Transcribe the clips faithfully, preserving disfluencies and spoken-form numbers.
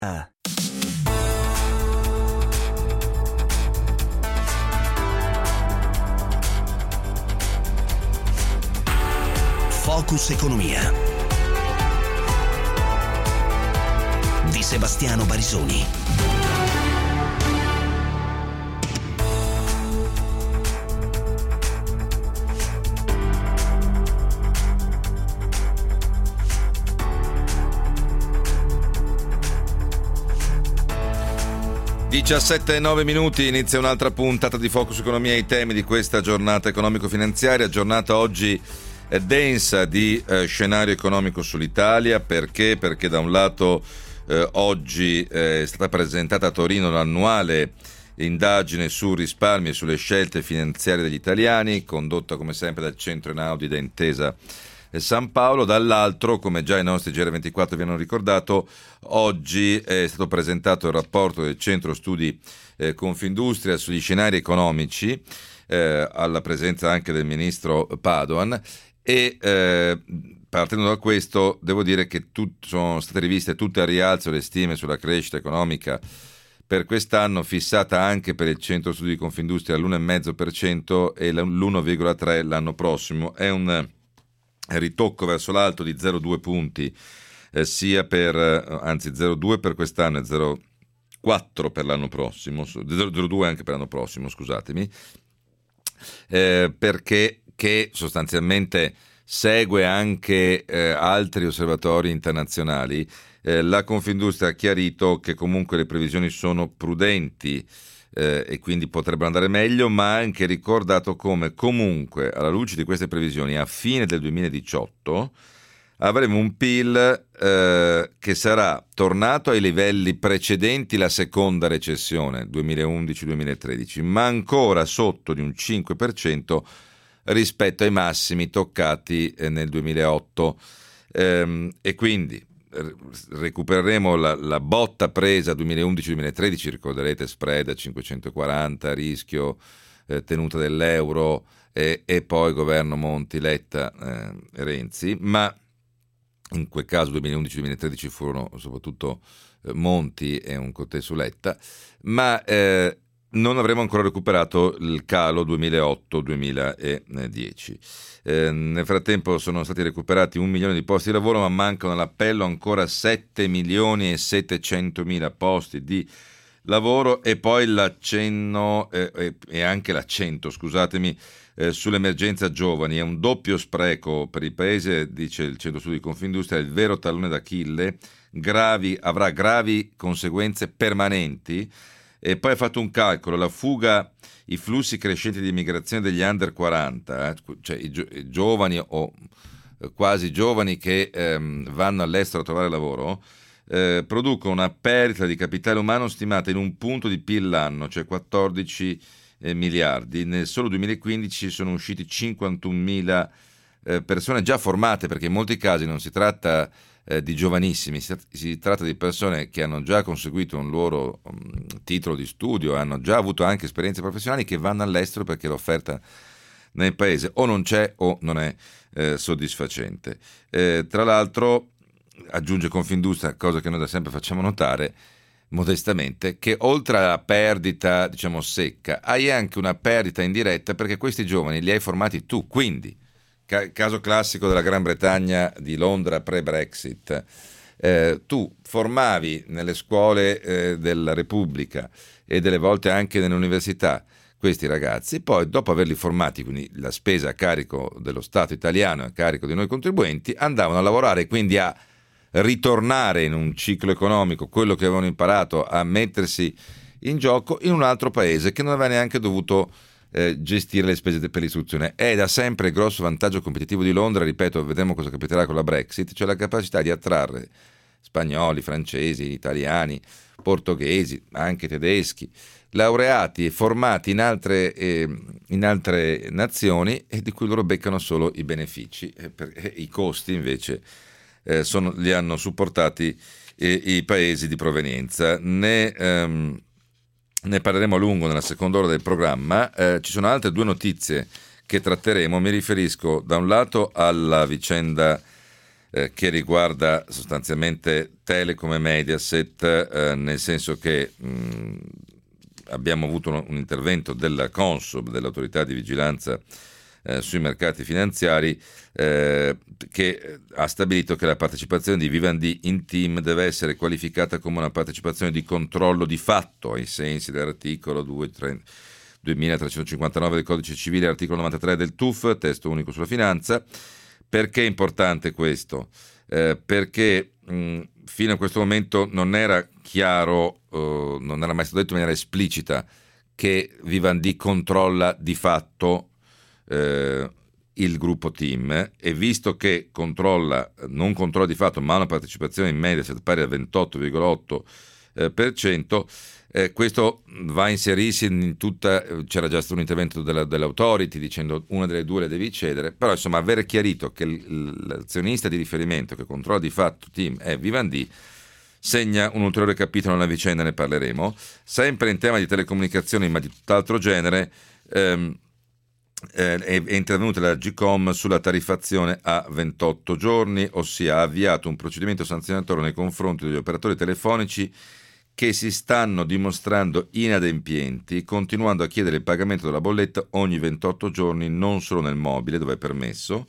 Ah. Focus Economia di Sebastiano Barisoni. diciassette e nove minuti, inizia un'altra puntata di Focus Economia, i temi di questa giornata economico-finanziaria, giornata oggi densa di eh, scenario economico sull'Italia. Perché? Perché da un lato eh, oggi eh, è stata presentata a Torino l'annuale indagine su risparmi e sulle scelte finanziarie degli italiani, condotta come sempre dal Centro Einaudi da Intesa San Paolo. Dall'altro, come già i nostri G R ventiquattro vi hanno ricordato, oggi è stato presentato il rapporto del Centro Studi eh, Confindustria sugli scenari economici, eh, alla presenza anche del ministro Padoan, e eh, partendo da questo devo dire che tut- sono state riviste tutte a rialzo le stime sulla crescita economica per quest'anno, fissata anche per il Centro Studi Confindustria all'uno virgola cinque per cento e l'uno virgola tre per cento l'anno prossimo. È un ritocco verso l'alto di zero virgola due punti, eh, sia per, anzi zero virgola due per quest'anno e zero virgola quattro per l'anno prossimo, zero virgola due anche per l'anno prossimo, scusatemi, eh, perché che sostanzialmente segue anche eh, altri osservatori internazionali. Eh, la Confindustria ha chiarito che comunque le previsioni sono prudenti eh, e quindi potrebbero andare meglio, ma ha anche ricordato come comunque alla luce di queste previsioni a fine del duemiladiciotto avremo un P I L eh, che sarà tornato ai livelli precedenti la seconda recessione duemilaundici duemilatredici, ma ancora sotto di un cinque per cento rispetto ai massimi toccati eh, nel duemilaotto, ehm, e quindi r- recupereremo la, la botta presa duemilaundici duemilatredici, ricorderete, spread a cinquecentoquaranta, rischio, eh, tenuta dell'euro e, e poi governo Monti, Letta, eh, Renzi, ma in quel caso duemilaundici duemilatredici furono soprattutto eh, Monti e un Conte su Letta, ma eh, non avremo ancora recuperato il calo duemilaotto duemiladieci. Eh, nel frattempo sono stati recuperati un milione di posti di lavoro, ma mancano all'appello ancora sette milioni e settecentomila posti di lavoro, e poi l'accenno eh, e, e anche l'accento, scusatemi, eh, sull'emergenza giovani. È un doppio spreco per il paese, dice il Centro Studi Confindustria, il vero tallone d'Achille, gravi, avrà gravi conseguenze permanenti. E poi ha fatto un calcolo: la fuga, i flussi crescenti di immigrazione degli under quaranta, eh, cioè i, gio- i giovani o eh, quasi giovani che ehm, vanno all'estero a trovare lavoro, eh, producono una perdita di capitale umano stimata in un punto di P I L l'anno, cioè quattordici eh, miliardi. Nel solo duemilaquindici sono usciti cinquantunomila eh, persone già formate, perché in molti casi non si tratta Eh, di giovanissimi, si, si tratta di persone che hanno già conseguito un loro um, titolo di studio, hanno già avuto anche esperienze professionali, che vanno all'estero perché l'offerta nel paese o non c'è o non è eh, soddisfacente. Eh, tra l'altro, aggiunge Confindustria, cosa che noi da sempre facciamo notare modestamente, che oltre alla perdita, diciamo, secca, hai anche una perdita indiretta, perché questi giovani li hai formati tu. Quindi caso classico della Gran Bretagna, di Londra pre-Brexit, eh, tu formavi nelle scuole eh, della Repubblica e delle volte anche nelle università questi ragazzi, poi dopo averli formati, quindi la spesa a carico dello Stato italiano e a carico di noi contribuenti, andavano a lavorare, quindi a ritornare in un ciclo economico, quello che avevano imparato, a mettersi in gioco in un altro paese che non aveva neanche dovuto Eh, gestire le spese per l'istruzione. È da sempre il grosso vantaggio competitivo di Londra, ripeto, vedremo cosa capiterà con la Brexit, cioè la capacità di attrarre spagnoli, francesi, italiani, portoghesi, anche tedeschi, laureati e formati in altre, eh, in altre nazioni, e di cui loro beccano solo i benefici, e per, e i costi invece eh, sono, li hanno supportati eh, i paesi di provenienza. Ne ehm, Ne parleremo a lungo nella seconda ora del programma. Eh, ci sono altre due notizie che tratteremo. Mi riferisco da un lato alla vicenda eh, che riguarda sostanzialmente Telecom e Mediaset, eh, nel senso che mh, abbiamo avuto un, un intervento della Consob, dell'autorità di vigilanza eh, sui mercati finanziari, eh, che ha stabilito che la partecipazione di Vivendi in Team deve essere qualificata come una partecipazione di controllo di fatto ai sensi dell'articolo duemilatrecentocinquantanove del Codice Civile, articolo novantatré del T U F, testo unico sulla finanza. Perché è importante questo? Eh, perché mh, fino a questo momento non era chiaro, eh, non era mai stato detto in maniera esplicita che Vivendi controlla di fatto eh, il gruppo Team, e visto che controlla, non controlla di fatto, ma ha una partecipazione in Mediaset pari al ventotto virgola otto per cento, eh, questo va a inserirsi in tutta, c'era già stato un intervento della, dell'autority dicendo una delle due le devi cedere, però insomma avere chiarito che l'azionista di riferimento che controlla di fatto Team è Vivendi segna un ulteriore capitolo nella vicenda, ne parleremo. Sempre in tema di telecomunicazioni ma di tutt'altro genere, ehm, eh, è, è intervenuta la Agcom sulla tariffazione a ventotto giorni, ossia ha avviato un procedimento sanzionatorio nei confronti degli operatori telefonici che si stanno dimostrando inadempienti, continuando a chiedere il pagamento della bolletta ogni ventotto giorni, non solo nel mobile, dove è permesso,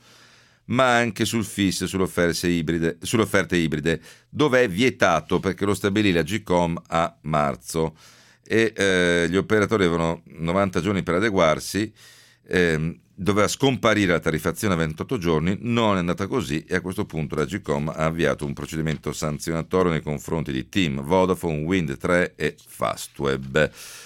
ma anche sul fisso e sulle offerte ibride, sulle offerte ibride, dove è vietato, perché lo stabilì la Agcom a marzo, e eh, gli operatori avevano novanta giorni per adeguarsi. Eh, doveva scomparire la tariffazione a ventotto giorni, non è andata così, e a questo punto la Agcom ha avviato un procedimento sanzionatorio nei confronti di Team, Vodafone, Wind tre e Fastweb.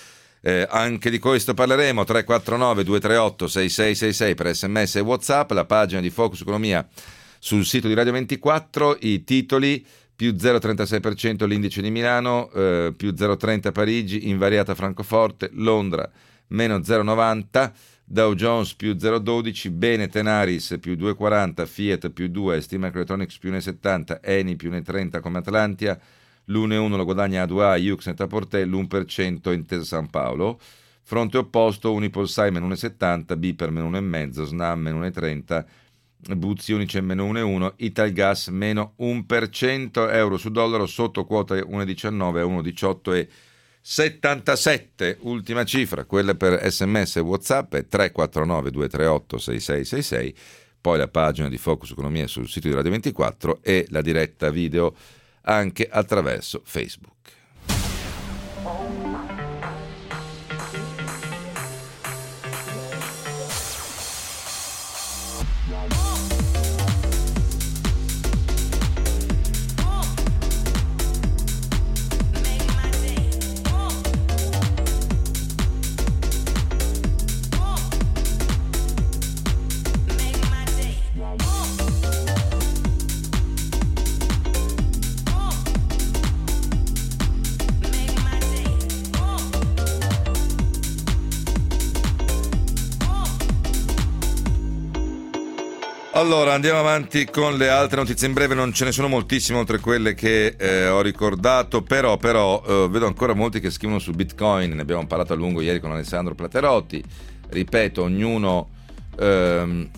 Eh, anche di questo parleremo. Tre quattro nove due tre otto sei sei sei sei per sms e WhatsApp, la pagina di Focus Economia sul sito di Radio ventiquattro, i titoli: più zero virgola trentasei per cento l'indice di Milano, eh, più zero virgola trenta Parigi, invariata Francoforte, Londra meno zero virgola novanta, Dow Jones più zero virgola dodici, bene Tenaris più due virgola quaranta, Fiat più due, Steam Electronics più uno virgola settanta, Eni più uno virgola trenta come Atlantia, l'uno virgola uno lo guadagna A due A, Yux Net-a-Porter l'uno per cento Intesa San Paolo. Fronte opposto, Unipol Sai meno uno virgola settanta, Biper meno uno virgola cinque, Snam meno uno virgola trenta, Buzzi Unicem meno uno virgola uno, Italgas meno uno per cento, euro su dollaro sotto quota uno virgola diciannove a uno virgola diciotto e settantasette, ultima cifra, quella per sms e WhatsApp è tre quattro nove due tre otto sei sei sei sei, poi la pagina di Focus Economia sul sito di Radio ventiquattro e la diretta video anche attraverso Facebook. Allora, andiamo avanti con le altre notizie. In breve non ce ne sono moltissime oltre quelle che eh, ho ricordato, però, però eh, vedo ancora molti che scrivono su Bitcoin, ne abbiamo parlato a lungo ieri con Alessandro Platerotti. Ripeto, ognuno ehm,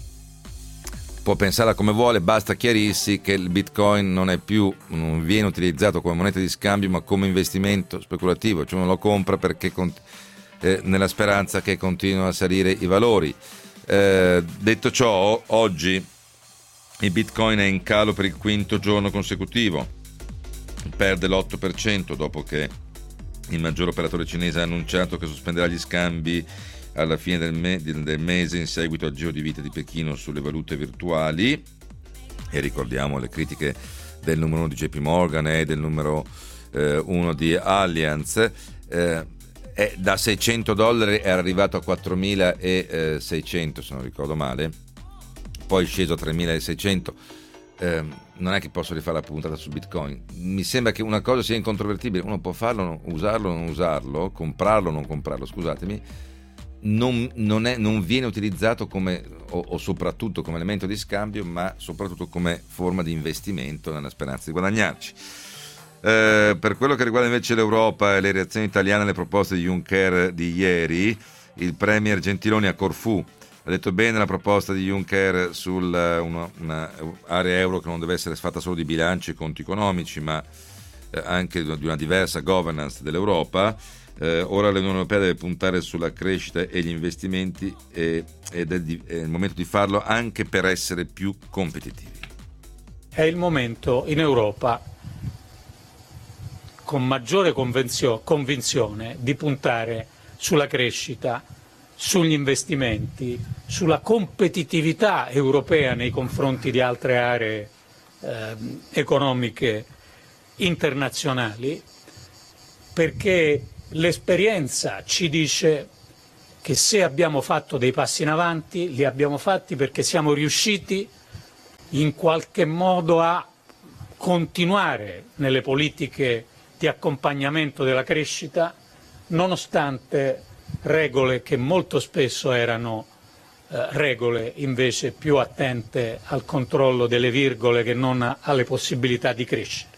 può pensarla come vuole, basta chiarirsi che il Bitcoin non è più, non viene utilizzato come moneta di scambio ma come investimento speculativo, cioè uno lo compra perché eh, nella speranza che continuino a salire i valori. Eh, detto ciò, oggi il Bitcoin è in calo per il quinto giorno consecutivo, perde l'otto per cento dopo che il maggior operatore cinese ha annunciato che sospenderà gli scambi alla fine del, me- del mese in seguito al giro di vita di Pechino sulle valute virtuali, e ricordiamo le critiche del numero uno di J P Morgan e del numero eh, uno di Allianz. eh, È da seicento dollari è arrivato a quattromilaseicento, se non ricordo male, poi è sceso a tremilaseicento. Eh, non è che posso rifare la puntata su Bitcoin, mi sembra che una cosa sia incontrovertibile, uno può farlo, usarlo o non usarlo, comprarlo o non comprarlo, scusatemi, non, non, è, non viene utilizzato come, o, o soprattutto come elemento di scambio, ma soprattutto come forma di investimento nella speranza di guadagnarci. Eh, per quello che riguarda invece l'Europa e le reazioni italiane alle proposte di Juncker di ieri, il premier Gentiloni a Corfù ha detto bene la proposta di Juncker sull'area euro che non deve essere fatta solo di bilanci e conti economici, ma eh, anche di una diversa governance dell'Europa. Eh, ora l'Unione Europea deve puntare sulla crescita e gli investimenti e, ed è, di, è il momento di farlo anche per essere più competitivi. È il momento in Europa, con maggiore convenzio- convinzione, di puntare sulla crescita, sugli investimenti, sulla competitività europea nei confronti di altre aree eh, economiche internazionali, perché l'esperienza ci dice che se abbiamo fatto dei passi in avanti, li abbiamo fatti perché siamo riusciti in qualche modo a continuare nelle politiche di accompagnamento della crescita, nonostante regole che molto spesso erano eh, regole invece più attente al controllo delle virgole che non alle possibilità di crescere.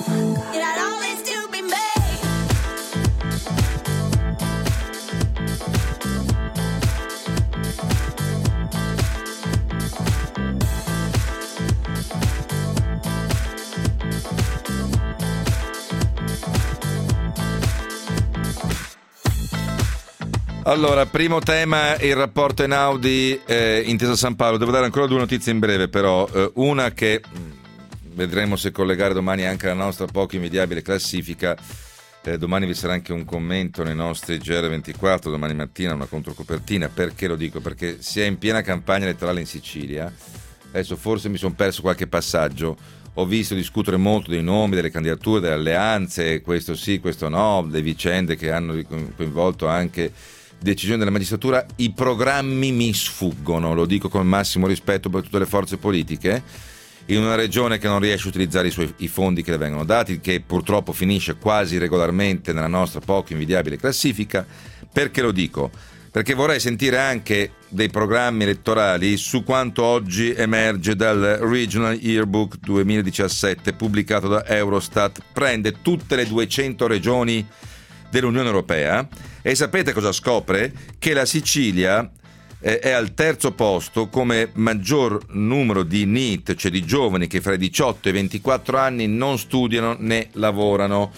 Allora, primo tema, il rapporto Einaudi, eh, Intesa San Paolo. Devo dare ancora due notizie in breve, però eh, una che mh, vedremo se collegare domani anche alla nostra poco invidiabile classifica. Eh, domani vi sarà anche un commento nei nostri G R ventiquattro, domani mattina una controcopertina. Perché lo dico? Perché si è in piena campagna elettorale in Sicilia. Adesso forse mi sono perso qualche passaggio. Ho visto discutere molto dei nomi, delle candidature, delle alleanze, questo sì, questo no, le vicende che hanno coinvolto anche decisioni della magistratura. I programmi mi sfuggono, lo dico con il massimo rispetto per tutte le forze politiche, in una regione che non riesce a utilizzare i, suoi, i fondi che le vengono dati, che purtroppo finisce quasi regolarmente nella nostra poco invidiabile classifica. Perché lo dico? Perché vorrei sentire anche dei programmi elettorali su quanto oggi emerge dal Regional Yearbook duemiladiciassette pubblicato da Eurostat. Prende tutte le duecento regioni dell'Unione Europea e sapete cosa scopre? Che la Sicilia eh, è al terzo posto come maggior numero di N E E T, cioè di giovani che fra i diciotto e i ventiquattro anni non studiano né lavorano.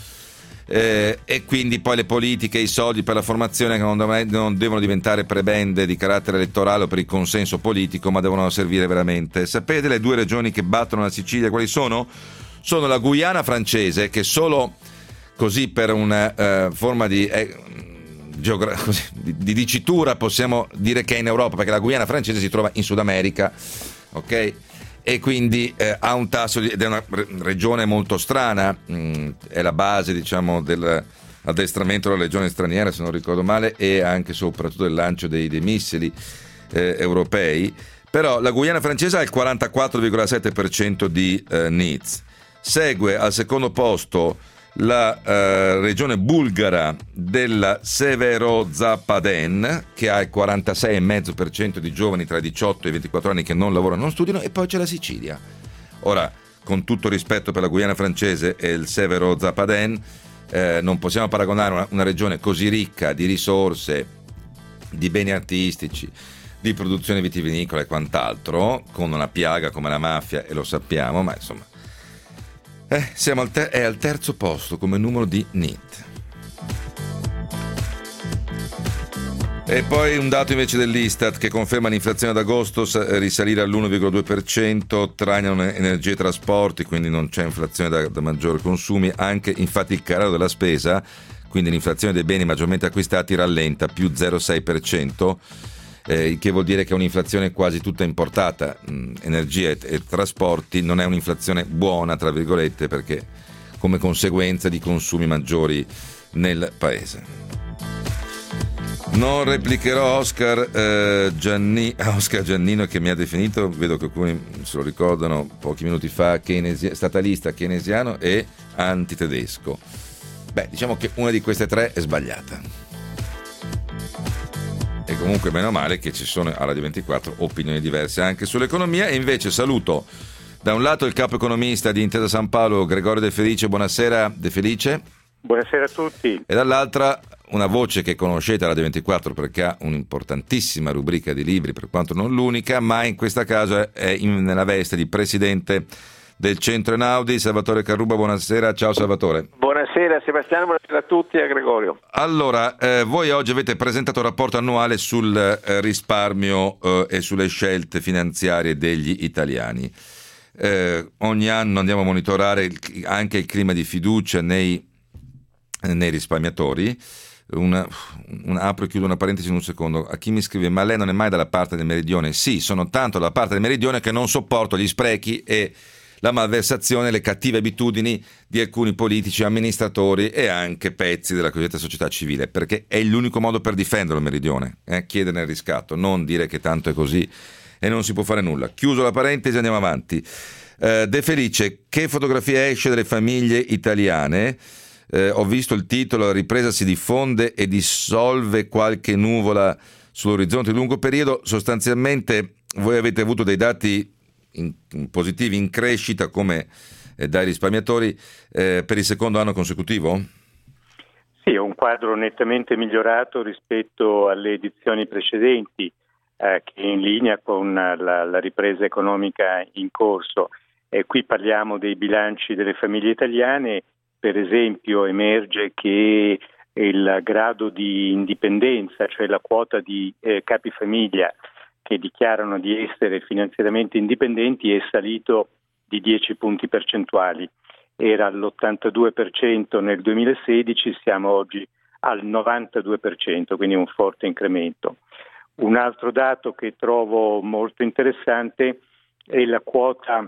Eh, e quindi poi le politiche, i soldi per la formazione che non, devono, non devono diventare prebende di carattere elettorale o per il consenso politico, ma devono servire veramente. Sapete le due regioni che battono la Sicilia quali sono? Sono la Guyana francese, che solo così per una uh, forma di, eh, geogra- così, di, di dicitura possiamo dire che è in Europa, perché la Guyana francese si trova in Sud America, ok? E quindi eh, ha un tasso di, ed è una re- regione molto strana, mh, è la base, diciamo, dell'addestramento della legione straniera, se non ricordo male, e anche soprattutto del lancio dei, dei missili eh, europei. Però la Guyana francese ha il quarantaquattro virgola sette per cento di eh, N E E T. Segue al secondo posto la eh, regione bulgara della Severozapaden, che ha il quarantasei virgola cinque per cento di giovani tra i diciotto e i ventiquattro anni che non lavorano e non studiano, e poi c'è la Sicilia. Ora, con tutto rispetto per la Guyana francese e il Severozapaden, eh, non possiamo paragonare una, una regione così ricca di risorse, di beni artistici, di produzione vitivinicola e quant'altro, con una piaga come la mafia, e lo sappiamo, ma insomma Eh, siamo al ter- è al terzo posto come numero di N E E T. E poi un dato invece dell'Istat che conferma l'inflazione ad agosto risalire all'uno virgola due per cento, trainano energie e trasporti, quindi non c'è inflazione da, da maggiori consumi. Anche infatti il calo della spesa, quindi l'inflazione dei beni maggiormente acquistati, rallenta, più zero virgola sei per cento. Eh, che vuol dire che è un'inflazione quasi tutta importata. mh, energia e, e trasporti non è un'inflazione buona, tra virgolette, perché come conseguenza di consumi maggiori nel paese. Non replicherò Oscar, eh, Gianni, Oscar Giannino, che mi ha definito, vedo che alcuni se lo ricordano, pochi minuti fa, keynesi- statalista, keynesiano e antitedesco. Beh, diciamo che una di queste tre è sbagliata. E comunque meno male che ci sono a Radio ventiquattro opinioni diverse anche sull'economia. E invece saluto da un lato il capo economista di Intesa San Paolo, Gregorio De Felice. Buonasera De Felice. Buonasera a tutti. E dall'altra una voce che conoscete a Radio ventiquattro perché ha un'importantissima rubrica di libri, per quanto non l'unica, ma in questo caso è in, nella veste di presidente del Centro Einaudi. Salvatore Carruba, buonasera. Ciao Salvatore. Buonasera Sebastiano, buonasera a tutti e a Gregorio. Allora, eh, voi oggi avete presentato un rapporto annuale sul eh, risparmio eh, e sulle scelte finanziarie degli italiani. Eh, ogni anno andiamo a monitorare il, anche il clima di fiducia nei, nei risparmiatori. Una, una, apro e chiudo una parentesi in un secondo. A chi mi scrive: ma lei non è mai dalla parte del meridione? Sì, sono tanto dalla parte del meridione che non sopporto gli sprechi e la malversazione, le cattive abitudini di alcuni politici, amministratori e anche pezzi della cosiddetta società civile, perché è l'unico modo per difendere il meridione, eh? Chiedere il riscatto, non dire che tanto è così e non si può fare nulla. Chiuso la parentesi, andiamo avanti. eh, De Felice, che fotografia esce delle famiglie italiane? Eh, ho visto il titolo: la ripresa si diffonde e dissolve qualche nuvola sull'orizzonte di lungo periodo. Sostanzialmente voi avete avuto dei dati In, in positivi, in crescita, come eh, dai risparmiatori, eh, per il secondo anno consecutivo? Sì, è un quadro nettamente migliorato rispetto alle edizioni precedenti, eh, che è in linea con la, la ripresa economica in corso. E qui parliamo dei bilanci delle famiglie italiane. Per esempio emerge che il grado di indipendenza, cioè la quota di eh, capifamiglia che dichiarano di essere finanziariamente indipendenti, è salito di dieci punti percentuali. Era all'ottantadue per cento nel duemilasedici, siamo oggi al novantadue per cento, quindi un forte incremento. Un altro dato che trovo molto interessante è la quota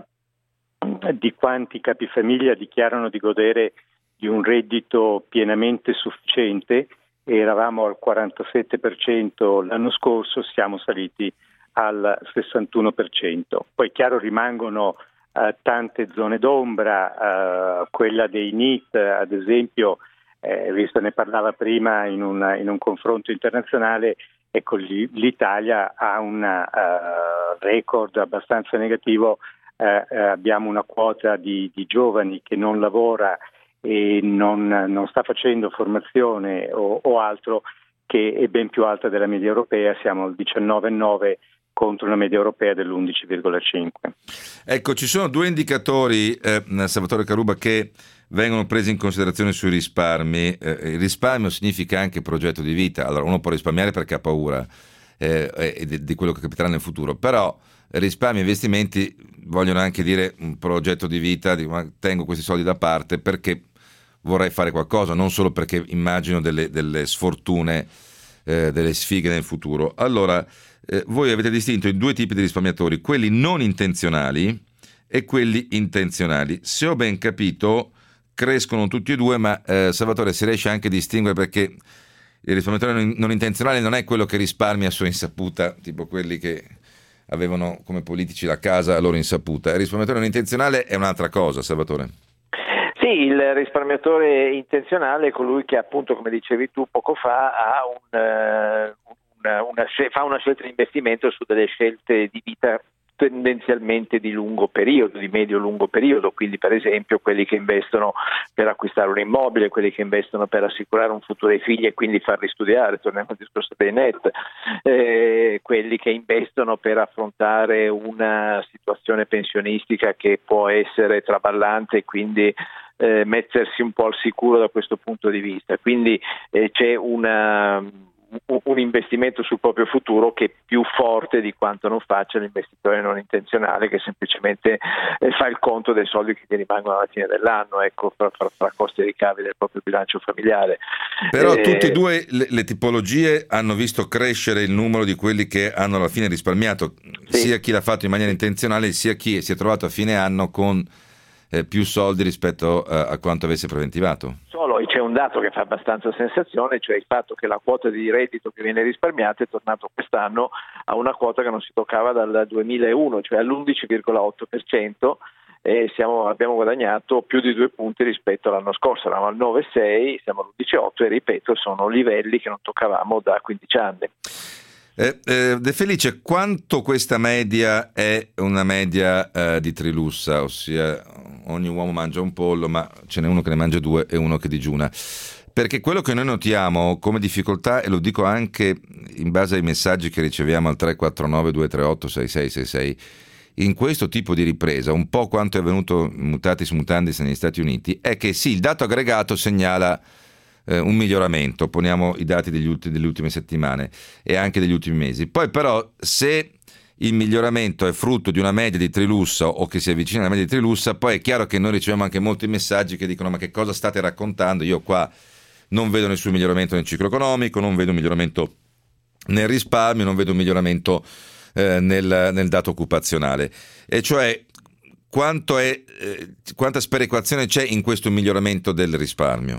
di quanti capifamiglia dichiarano di godere di un reddito pienamente sufficiente. Eravamo al quarantasette per cento l'anno scorso, siamo saliti al sessantuno per cento. Poi chiaro rimangono uh, tante zone d'ombra, uh, quella dei N I T ad esempio, eh, visto ne parlava prima in, una, in un confronto internazionale, ecco l'Italia ha un uh, record abbastanza negativo, uh, uh, abbiamo una quota di, di giovani che non lavora e non, non sta facendo formazione o, o altro, che è ben più alta della media europea, siamo al diciannove virgola nove contro una media europea dell'undici virgola cinque. Ecco, ci sono due indicatori, eh, Salvatore Carruba, che vengono presi in considerazione sui risparmi. Eh, il risparmio significa anche progetto di vita. Allora, uno può risparmiare perché ha paura eh, di, di quello che capiterà nel futuro, però risparmi e investimenti vogliono anche dire un progetto di vita, di, ma tengo questi soldi da parte perché vorrei fare qualcosa, non solo perché immagino delle, delle sfortune, eh, delle sfighe nel futuro. Allora, eh, voi avete distinto i due tipi di risparmiatori, quelli non intenzionali e quelli intenzionali. Se ho ben capito, crescono tutti e due, ma eh, Salvatore, si riesce anche a distinguere, perché il risparmiatore non, non intenzionale non è quello che risparmia a sua insaputa, tipo quelli che avevano come politici la casa a loro insaputa. Il risparmiatore non intenzionale è un'altra cosa, Salvatore. Sì, il risparmiatore intenzionale è colui che, appunto, come dicevi tu poco fa, ha un, una, una, fa una scelta di investimento su delle scelte di vita tendenzialmente di lungo periodo, di medio-lungo periodo, quindi per esempio quelli che investono per acquistare un immobile, quelli che investono per assicurare un futuro ai figli e quindi farli studiare, torniamo al discorso dei net, eh, quelli che investono per affrontare una situazione pensionistica che può essere traballante e quindi eh, mettersi un po' al sicuro da questo punto di vista. Quindi eh, c'è una un investimento sul proprio futuro che è più forte di quanto non faccia l'investitore non intenzionale, che semplicemente eh, fa il conto dei soldi che gli rimangono alla fine dell'anno, ecco, fra, fra, fra costi e ricavi del proprio bilancio familiare. Però eh, tutte e due le, le tipologie hanno visto crescere il numero di quelli che hanno alla fine risparmiato, sì, sia chi l'ha fatto in maniera intenzionale sia chi si è trovato a fine anno con eh, più soldi rispetto a, a quanto avesse preventivato. Solo c'è un dato che fa abbastanza sensazione, cioè il fatto che la quota di reddito che viene risparmiata è tornato quest'anno a una quota che non si toccava dal duemilauno, cioè all'undici virgola otto per cento, e siamo, abbiamo guadagnato più di due punti rispetto all'anno scorso, eravamo al nove virgola sei, siamo all'undici virgola otto e ripeto, sono livelli che non toccavamo da quindici anni. Eh, eh, De Felice, quanto questa media è una media eh, di Trilussa, ossia ogni uomo mangia un pollo, ma ce n'è uno che ne mangia due e uno che digiuna? Perché quello che noi notiamo come difficoltà, e lo dico anche in base ai messaggi che riceviamo al tre quattro nove due tre otto sei sei sei sei, in questo tipo di ripresa, un po' quanto è avvenuto mutatis mutandis negli Stati Uniti, è che sì, il dato aggregato segnala eh, un miglioramento, poniamo i dati degli ultimi, delle ultime settimane e anche degli ultimi mesi. Poi però se il miglioramento è frutto di una media di Trilussa o che si avvicina alla media di Trilussa, poi è chiaro che noi riceviamo anche molti messaggi che dicono: ma che cosa state raccontando? Io qua non vedo nessun miglioramento nel ciclo economico, non vedo un miglioramento nel risparmio, non vedo un miglioramento eh, nel, nel dato occupazionale. E cioè quanto è, eh, quanta sperequazione c'è in questo miglioramento del risparmio?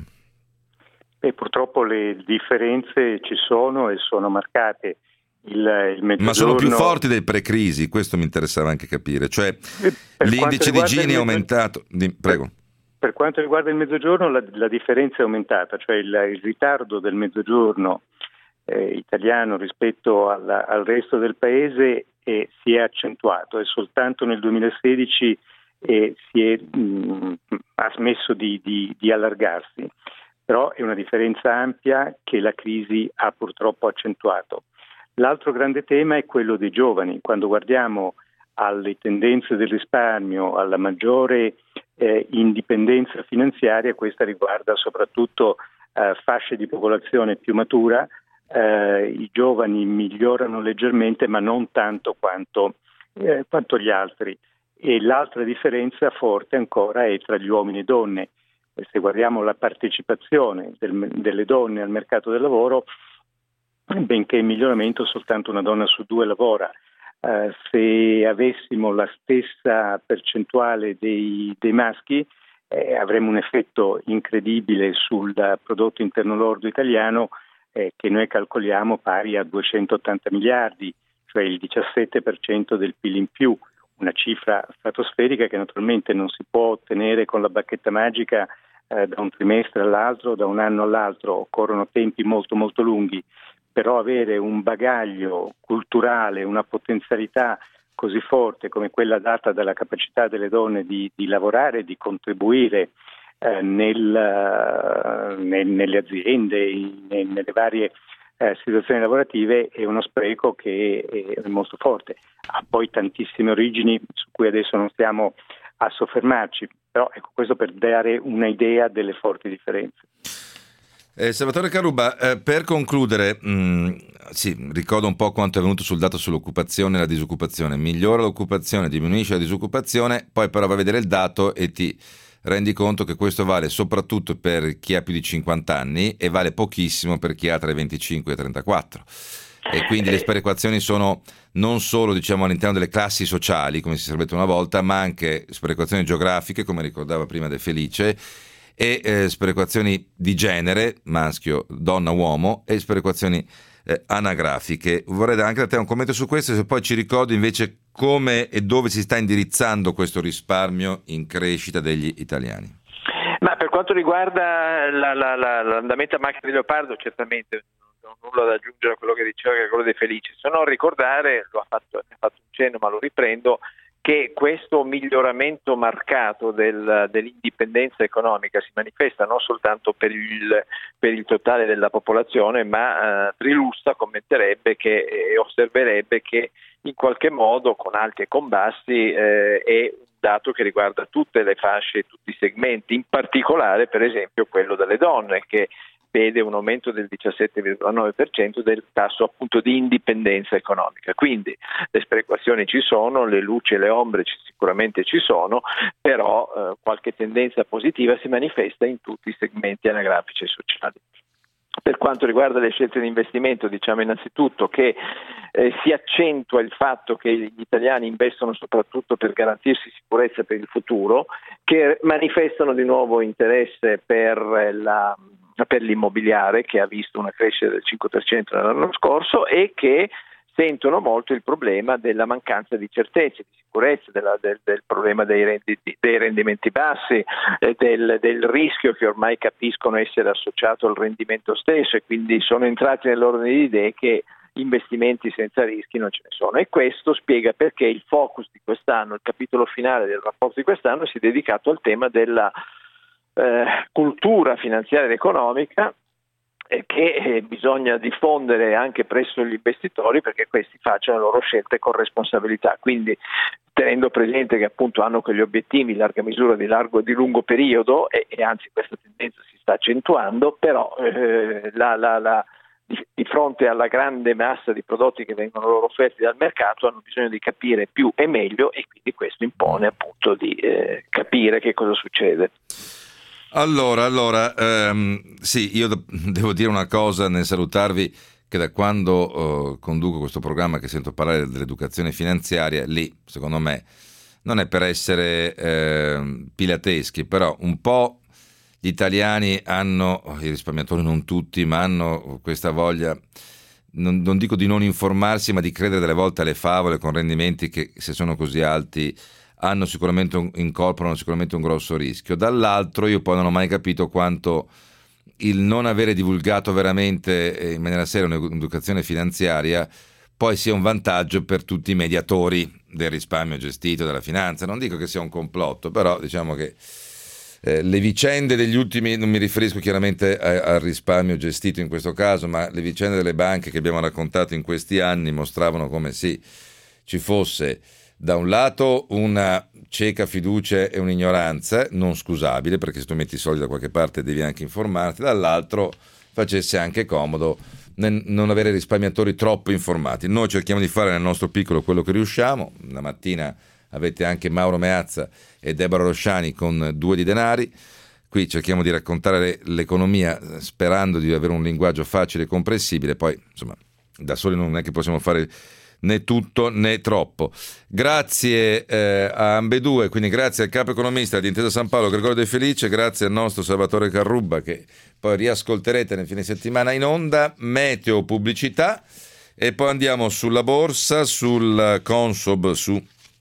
E purtroppo le differenze ci sono e sono marcate. Il, il mezzogiorno... Ma sono più forti del pre-crisi, questo mi interessava anche capire. Cioè l'indice di Gini è mezzo... aumentato. Di... Prego. Per quanto riguarda il mezzogiorno la, la differenza è aumentata, cioè il, il ritardo del mezzogiorno eh, italiano rispetto al, al resto del paese eh, si è accentuato e soltanto nel duemilasedici eh, si è, mh, ha smesso di, di, di allargarsi, però è una differenza ampia che la crisi ha purtroppo accentuato. L'altro grande tema è quello dei giovani. Quando guardiamo alle tendenze del risparmio, alla maggiore eh, indipendenza finanziaria, questa riguarda soprattutto eh, fasce di popolazione più matura. Eh, i giovani migliorano leggermente, ma non tanto quanto, eh, quanto gli altri. E l'altra differenza forte ancora è tra gli uomini e donne. E se guardiamo la partecipazione del, delle donne al mercato del lavoro, benché in miglioramento, soltanto una donna su due lavora. Uh, se avessimo la stessa percentuale dei, dei maschi eh, avremmo un effetto incredibile sul prodotto interno lordo italiano eh, che noi calcoliamo pari a duecentottanta miliardi, cioè il diciassette per cento del P I L in più, una cifra stratosferica che naturalmente non si può ottenere con la bacchetta magica eh, da un trimestre all'altro, da un anno all'altro, occorrono tempi molto molto lunghi. Però avere un bagaglio culturale, una potenzialità così forte come quella data dalla capacità delle donne di, di lavorare, di contribuire eh, nel, nel, nelle aziende, in, nelle varie eh, situazioni lavorative, è uno spreco che è, è molto forte. Ha poi tantissime origini su cui adesso non stiamo a soffermarci, però ecco, questo per dare un'idea delle forti differenze. Eh, Salvatore Caruba, eh, per concludere, mh, sì, ricordo un po' quanto è venuto sul dato sull'occupazione e la disoccupazione. Migliora l'occupazione, diminuisce la disoccupazione, poi però vai a vedere il dato e ti rendi conto che questo vale soprattutto per chi ha più di cinquanta anni e vale pochissimo per chi ha tra i venticinque e i trentaquattro. E quindi le sperequazioni sono non solo, diciamo, all'interno delle classi sociali, come si sarebbe detto una volta, ma anche sperequazioni geografiche, come ricordava prima De Felice, e eh, sperequazioni di genere, maschio, donna, uomo, e sperequazioni eh, anagrafiche. Vorrei anche da te un commento su questo, se poi ci ricordi invece come e dove si sta indirizzando questo risparmio in crescita degli italiani. Ma per quanto riguarda la, la, la, l'andamento a macchia di leopardo, certamente non ho nulla da aggiungere a quello che diceva che quello De Felice, se non ricordare, lo ha fatto, ha fatto un cenno ma lo riprendo, che questo miglioramento marcato del, dell'indipendenza economica si manifesta non soltanto per il, per il totale della popolazione, ma eh, Trilussa commenterebbe che, e osserverebbe che in qualche modo, con alti e con bassi, eh, è un dato che riguarda tutte le fasce, tutti i segmenti, in particolare per esempio quello delle donne, che vede un aumento del diciassette virgola nove per cento del tasso appunto di indipendenza economica. Quindi le sperequazioni ci sono, le luci e le ombre ci, sicuramente ci sono, però eh, qualche tendenza positiva si manifesta in tutti i segmenti anagrafici e sociali. Per quanto riguarda le scelte di investimento, diciamo innanzitutto che eh, si accentua il fatto che gli italiani investono soprattutto per garantirsi sicurezza per il futuro, che manifestano di nuovo interesse per la per l'immobiliare, che ha visto una crescita del cinque per cento l'anno scorso, e che sentono molto il problema della mancanza di certezze, di sicurezza, della, del, del problema dei, rendi, dei rendimenti bassi, eh, del, del rischio che ormai capiscono essere associato al rendimento stesso, e quindi sono entrati nell'ordine di idee che investimenti senza rischi non ce ne sono. E questo spiega perché il focus di quest'anno, il capitolo finale del rapporto di quest'anno, si è dedicato al tema della eh, cultura finanziaria ed economica eh, che eh, bisogna diffondere anche presso gli investitori, perché questi facciano le loro scelte con responsabilità. Quindi, tenendo presente che appunto hanno quegli obiettivi in larga misura di largo e di lungo periodo, e, e anzi questa tendenza si sta accentuando, però eh, la, la, la, di, di fronte alla grande massa di prodotti che vengono loro offerti dal mercato hanno bisogno di capire più e meglio, e quindi questo impone appunto di eh, capire che cosa succede. Allora, allora ehm, sì, io devo dire una cosa nel salutarvi, che da quando uh, conduco questo programma, che sento parlare dell'educazione finanziaria, lì secondo me non è per essere eh, pilateschi, però un po' gli italiani hanno, i risparmiatori non tutti, ma hanno questa voglia, non, non dico di non informarsi, ma di credere delle volte alle favole, con rendimenti che, se sono così alti, hanno sicuramente un, incorporano sicuramente un grosso rischio. Dall'altro io poi non ho mai capito quanto il non avere divulgato veramente in maniera seria un'educazione finanziaria poi sia un vantaggio per tutti i mediatori del risparmio gestito, della finanza. Non dico che sia un complotto, però diciamo che eh, le vicende degli ultimi, non mi riferisco chiaramente a, al risparmio gestito in questo caso, ma le vicende delle banche che abbiamo raccontato in questi anni mostravano come sì, ci fosse da un lato una cieca fiducia e un'ignoranza non scusabile, perché se tu metti i soldi da qualche parte devi anche informarti, dall'altro facesse anche comodo non avere risparmiatori troppo informati. Noi cerchiamo di fare nel nostro piccolo quello che riusciamo. La mattina avete anche Mauro Meazza e Deborah Rosciani con Due di Denari. Qui cerchiamo di raccontare l'economia sperando di avere un linguaggio facile e comprensibile, poi insomma da soli non è che possiamo fare né tutto né troppo. Grazie eh, a ambedue, quindi grazie al capo economista di Intesa San Paolo Gregorio De Felice, grazie al nostro Salvatore Carrubba, che poi riascolterete nel fine settimana in onda. Meteo, pubblicità, e poi andiamo sulla borsa, sul Consob, su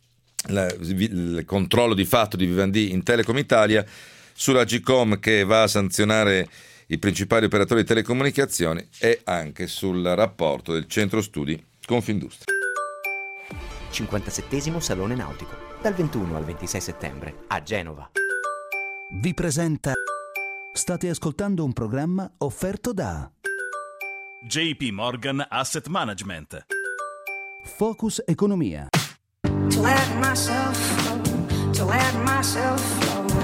la, il controllo di fatto di Vivendi in Telecom Italia, sulla Agcom che va a sanzionare i principali operatori di telecomunicazioni, e anche sul rapporto del centro studi Confindustria. cinquantasettesimo Salone Nautico, dal ventuno al ventisei settembre a Genova. Vi presenta. State ascoltando un programma offerto da J P Morgan Asset Management. Focus Economia. To let myself, to let myself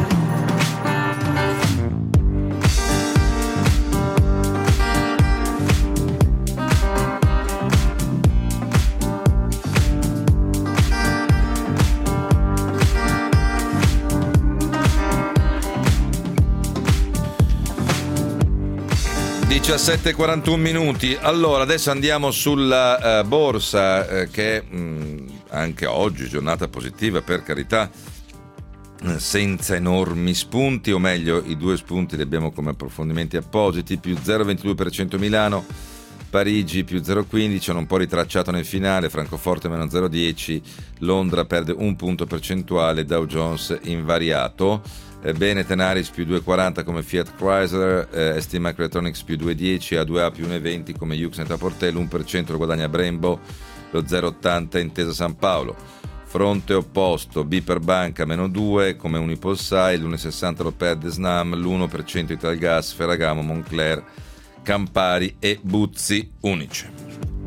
diciassette e quarantuno minuti. Allora, adesso andiamo sulla uh, borsa, uh, che mh, anche oggi giornata positiva, per carità, senza enormi spunti, o meglio i due spunti li abbiamo come approfondimenti appositi. Più zero virgola ventidue per cento Milano, Parigi più zero virgola quindici, hanno un po' ritracciato nel finale, Francoforte meno zero virgola dieci, Londra perde un punto percentuale, Dow Jones invariato. Bene, Tenaris più due virgola quaranta come Fiat Chrysler, eh, S T Microelectronics più due virgola dieci, A due A più uno virgola venti come Hughes Net a Portel, uno per cento lo guadagna Brembo, lo zero virgola ottanta Intesa San Paolo. Fronte opposto, B per Banca meno due come Unipolsai, l'uno virgola sessanta lo perde Snam, l'uno per cento Italgas, Ferragamo, Moncler, Campari e Buzzi Unice.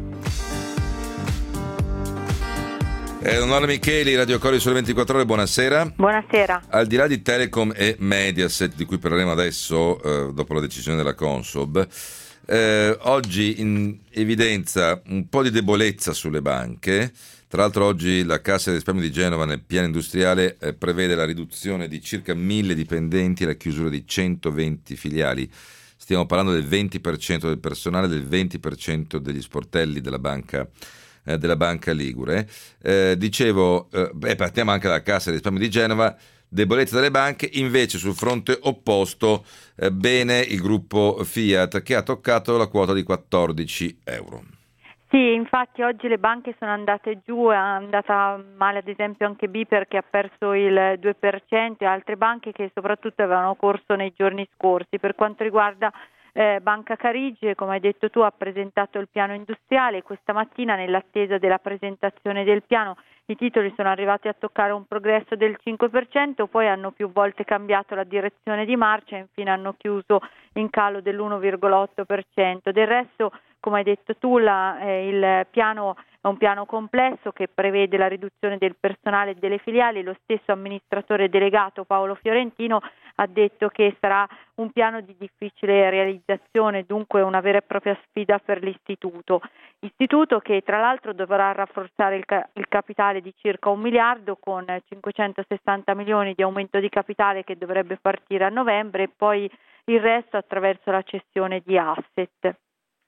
Eh, Onorevole Micheli, Radio Corriere Sole ventiquattro Ore, buonasera. Buonasera. Al di là di Telecom e Mediaset, di cui parleremo adesso, eh, dopo la decisione della Consob, eh, oggi in evidenza un po' di debolezza sulle banche. Tra l'altro oggi la Cassa di risparmio di Genova nel piano industriale eh, prevede la riduzione di circa mille dipendenti e la chiusura di centoventi filiali. Stiamo parlando del venti per cento del personale, del venti per cento degli sportelli della banca della Banca Ligure. Eh, dicevo, eh, beh, partiamo anche dalla Cassa di risparmio di Genova, debolezza delle banche. Invece sul fronte opposto, eh, bene il gruppo Fiat, che ha toccato la quota di quattordici euro. Sì, infatti oggi le banche sono andate giù, è andata male ad esempio anche Biper, che ha perso il due per cento, e altre banche che soprattutto avevano corso nei giorni scorsi. Per quanto riguarda Eh, Banca Carige, come hai detto tu, ha presentato il piano industriale. Questa mattina, nell'attesa della presentazione del piano, i titoli sono arrivati a toccare un progresso del cinque per cento, poi hanno più volte cambiato la direzione di marcia e infine hanno chiuso in calo dell'uno virgola otto per cento. Del resto, come hai detto tu, la, eh, il piano è un piano complesso che prevede la riduzione del personale e delle filiali. Lo stesso amministratore delegato Paolo Fiorentino ha detto che sarà un piano di difficile realizzazione, dunque una vera e propria sfida per l'istituto. Istituto che tra l'altro dovrà rafforzare il, ca- il capitale di circa un miliardo con cinquecentosessanta milioni di aumento di capitale che dovrebbe partire a novembre e poi il resto attraverso la cessione di asset.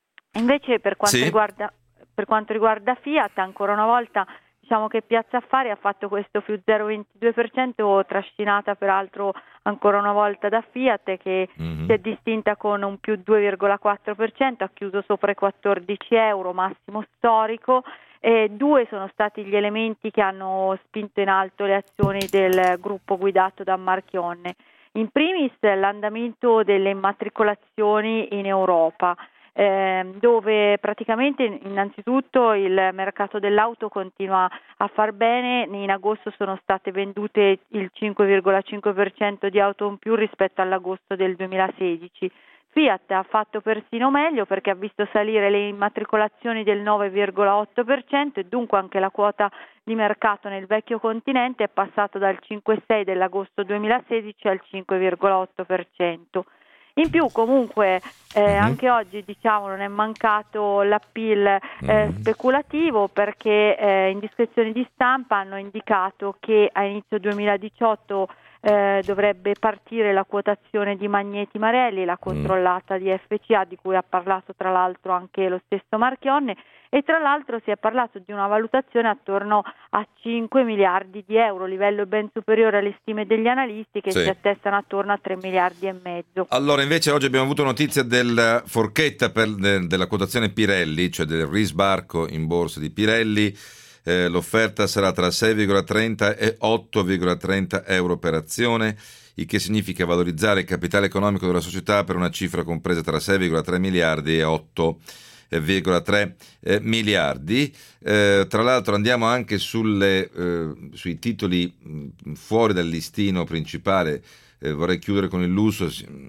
Invece per quanto, sì. riguarda, per quanto riguarda Fiat, ancora una volta diciamo che Piazza Affari ha fatto questo più zero virgola ventidue per cento, trascinata peraltro ancora una volta da Fiat che mm-hmm. si è distinta con un più due virgola quattro per cento, ha chiuso sopra i quattordici euro, massimo storico. E due sono stati gli elementi che hanno spinto in alto le azioni del gruppo guidato da Marchionne. In primis l'andamento delle immatricolazioni in Europa, eh, dove praticamente innanzitutto il mercato dell'auto continua a far bene. In agosto sono state vendute il cinque virgola cinque per cento di auto in più rispetto all'agosto del duemilasedici. Fiat ha fatto persino meglio perché ha visto salire le immatricolazioni del nove virgola otto per cento e dunque anche la quota di mercato nel vecchio continente è passata dal cinque virgola sei dell'agosto duemilasedici al cinque virgola otto per cento. In più comunque eh, mm-hmm. anche oggi diciamo non è mancato l'appeal eh, mm-hmm. speculativo perché eh, indiscrezioni di stampa hanno indicato che a inizio duemiladiciotto eh, dovrebbe partire la quotazione di Magneti Marelli, la controllata mm. di F C A, di cui ha parlato tra l'altro anche lo stesso Marchionne, e tra l'altro si è parlato di una valutazione attorno a cinque miliardi di euro, livello ben superiore alle stime degli analisti che sì. si attestano attorno a tre miliardi e mezzo. Allora invece oggi abbiamo avuto notizia del forchetta per, de, della quotazione Pirelli, cioè del risbarco in borsa di Pirelli. Eh, l'offerta sarà tra sei virgola trenta e otto virgola trenta euro per azione, il che significa valorizzare il capitale economico della società per una cifra compresa tra sei virgola tre miliardi e otto virgola tre eh, miliardi. Eh, tra l'altro andiamo anche sulle, eh, sui titoli mh, fuori dal listino principale. Eh, vorrei chiudere con il lusso.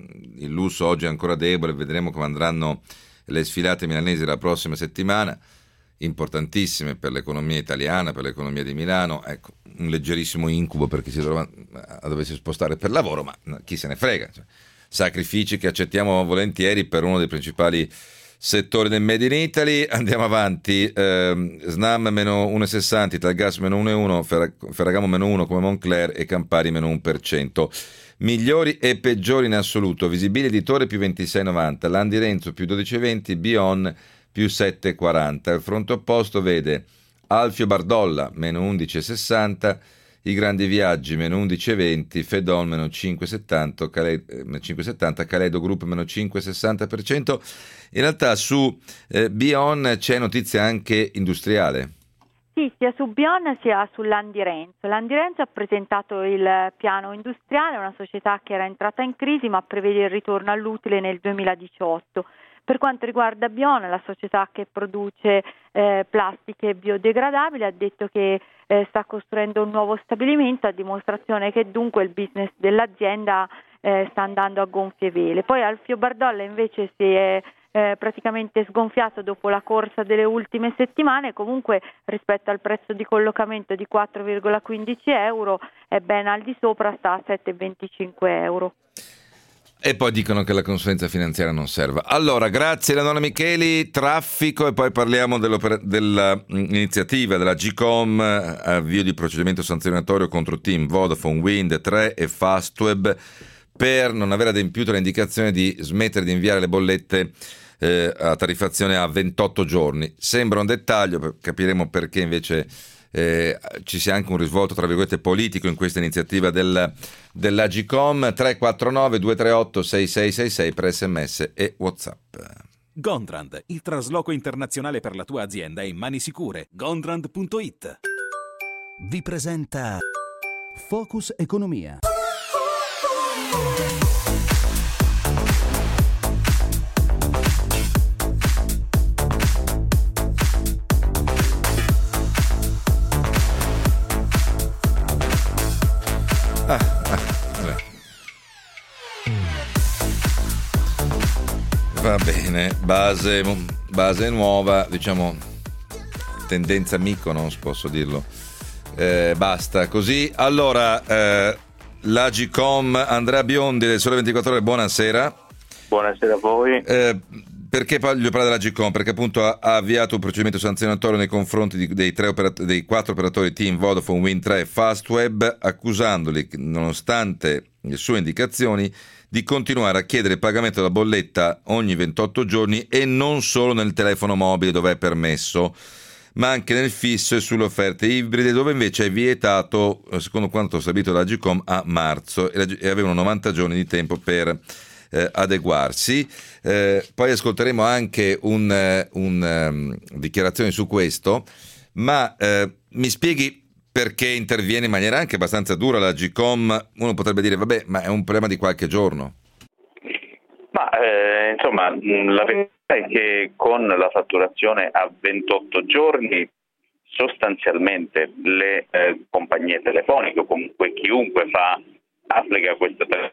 Il lusso oggi è ancora debole, vedremo come andranno le sfilate milanesi la prossima settimana, importantissime per l'economia italiana, per l'economia di Milano. Ecco, un leggerissimo incubo per chi si trova a doversi spostare per lavoro, ma chi se ne frega, cioè, sacrifici che accettiamo volentieri per uno dei principali settori del Made in Italy. Andiamo avanti. eh, Snam meno uno virgola sessanta, Italgas meno uno virgola uno, Ferrag- Ferragamo meno uno come Moncler e Campari meno uno per cento. Migliori e peggiori in assoluto: Visibile Editore più ventisei virgola novanta, Landi Renzo più dodici virgola venti, Bion più sette virgola quaranta. Il fronte opposto vede Alfio Bardolla meno undici virgola sessanta, I Grandi Viaggi meno undici virgola venti, Fedon meno cinque virgola settanta, Cale, cinque virgola settanta, Caledo Group meno cinque virgola sessanta per cento. In realtà su eh, Bion c'è notizia anche industriale. Sì, sia su Bion sia su Landi Renzo. Landi Renzo ha presentato il piano industriale, una società che era entrata in crisi ma prevede il ritorno all'utile nel duemiladiciotto. Per quanto riguarda Bion, la società che produce eh, plastiche biodegradabili, ha detto che eh, sta costruendo un nuovo stabilimento, a dimostrazione che dunque il business dell'azienda eh, sta andando a gonfie vele. Poi Alfio Bardolla invece si è eh, praticamente sgonfiato dopo la corsa delle ultime settimane. Comunque rispetto al prezzo di collocamento di quattro virgola quindici euro è ben al di sopra, sta a sette virgola venticinque euro. E poi dicono che la consulenza finanziaria non serva. Allora, grazie Eleonora Micheli. Traffico e poi parliamo dell'iniziativa della Gcom, avvio di procedimento sanzionatorio contro Team, Vodafone, Wind tre e Fastweb per non aver adempiuto le indicazioni di smettere di inviare le bollette eh, a tariffazione a ventotto giorni. Sembra un dettaglio, capiremo perché invece Eh, ci sia anche un risvolto tra virgolette politico in questa iniziativa del, della Gcom. Tre quattro nove due tre otto sei sei sei sei per sms e WhatsApp. Gondrand, il trasloco internazionale per la tua azienda in mani sicure. Gondrand punto it vi presenta Focus Economia. bene, base, base nuova, diciamo tendenza Mykonos, posso dirlo. Eh, basta così. Allora, eh, l'Agcom, Andrea Biondi del Sole ventiquattro Ore, buonasera. Buonasera a voi. Eh, perché voglio parlare dell'Agcom? Perché appunto ha, ha avviato un procedimento sanzionatorio nei confronti di, dei, tre operat- dei quattro operatori TIM, Vodafone, Wind tre e Fastweb, accusandoli, nonostante le sue indicazioni, di continuare a chiedere il pagamento della bolletta ogni ventotto giorni e non solo nel telefono mobile dove è permesso, ma anche nel fisso e sulle offerte ibride dove invece è vietato, secondo quanto stabilito dall'Agcom, a marzo e avevano novanta giorni di tempo per eh, adeguarsi. Eh, poi ascolteremo anche un, un um, dichiarazioni su questo, ma eh, mi spieghi perché interviene in maniera anche abbastanza dura l'Agcom. Uno potrebbe dire, vabbè, ma è un problema di qualche giorno. Ma eh, insomma, la verità è che con la fatturazione a ventotto giorni sostanzialmente le eh, compagnie telefoniche o comunque chiunque fa applica questa te-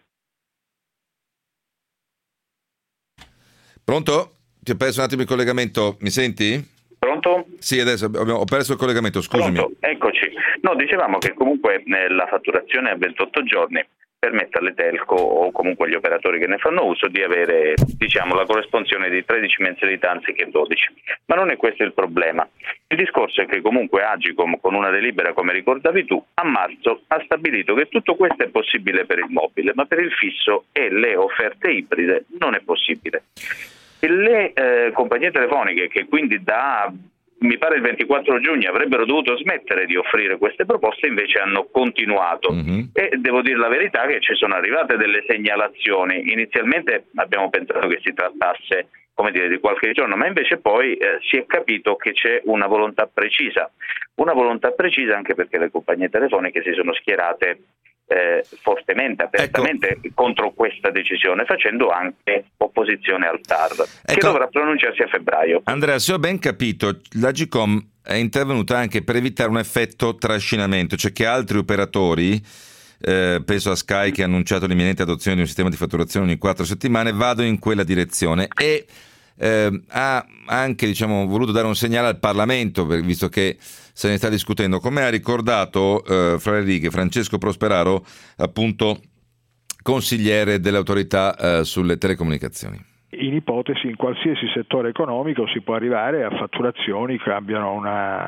Pronto? Ti ho perso un attimo il collegamento, mi senti? Pronto? Sì, adesso abbiamo, ho perso il collegamento, scusami. Pronto? Eccoci. No, dicevamo che comunque eh, la fatturazione a ventotto giorni permette alle telco o comunque agli operatori che ne fanno uso di avere, diciamo, la corresponsione di tredici mensilità anziché dodici. Ma non è questo il problema. Il discorso è che comunque Agcom, con una delibera, come ricordavi tu, a marzo ha stabilito che tutto questo è possibile per il mobile, ma per il fisso e le offerte ibride non è possibile. E le eh, compagnie telefoniche, che quindi da mi pare il ventiquattro giugno avrebbero dovuto smettere di offrire queste proposte, invece hanno continuato. Mm-hmm. E devo dire la verità che ci sono arrivate delle segnalazioni. Inizialmente abbiamo pensato che si trattasse, come dire, di qualche giorno, ma invece poi eh, si è capito che c'è una volontà precisa, una volontà precisa anche perché le compagnie telefoniche si sono schierate Eh, fortemente, apertamente ecco. contro questa decisione, facendo anche opposizione al T A R, ecco. che dovrà pronunciarsi a febbraio. Andrea, se ho ben capito, l'Agcom è intervenuta anche per evitare un effetto trascinamento, cioè che altri operatori, eh, penso a Sky che ha annunciato l'imminente adozione di un sistema di fatturazione ogni quattro settimane, vadano in quella direzione e eh, ha anche, diciamo, voluto dare un segnale al Parlamento, visto che se ne sta discutendo, come ha ricordato eh, fra le righe Francesco Prosperaro, appunto consigliere dell'autorità eh, sulle telecomunicazioni. In ipotesi, in qualsiasi settore economico si può arrivare a fatturazioni che abbiano una,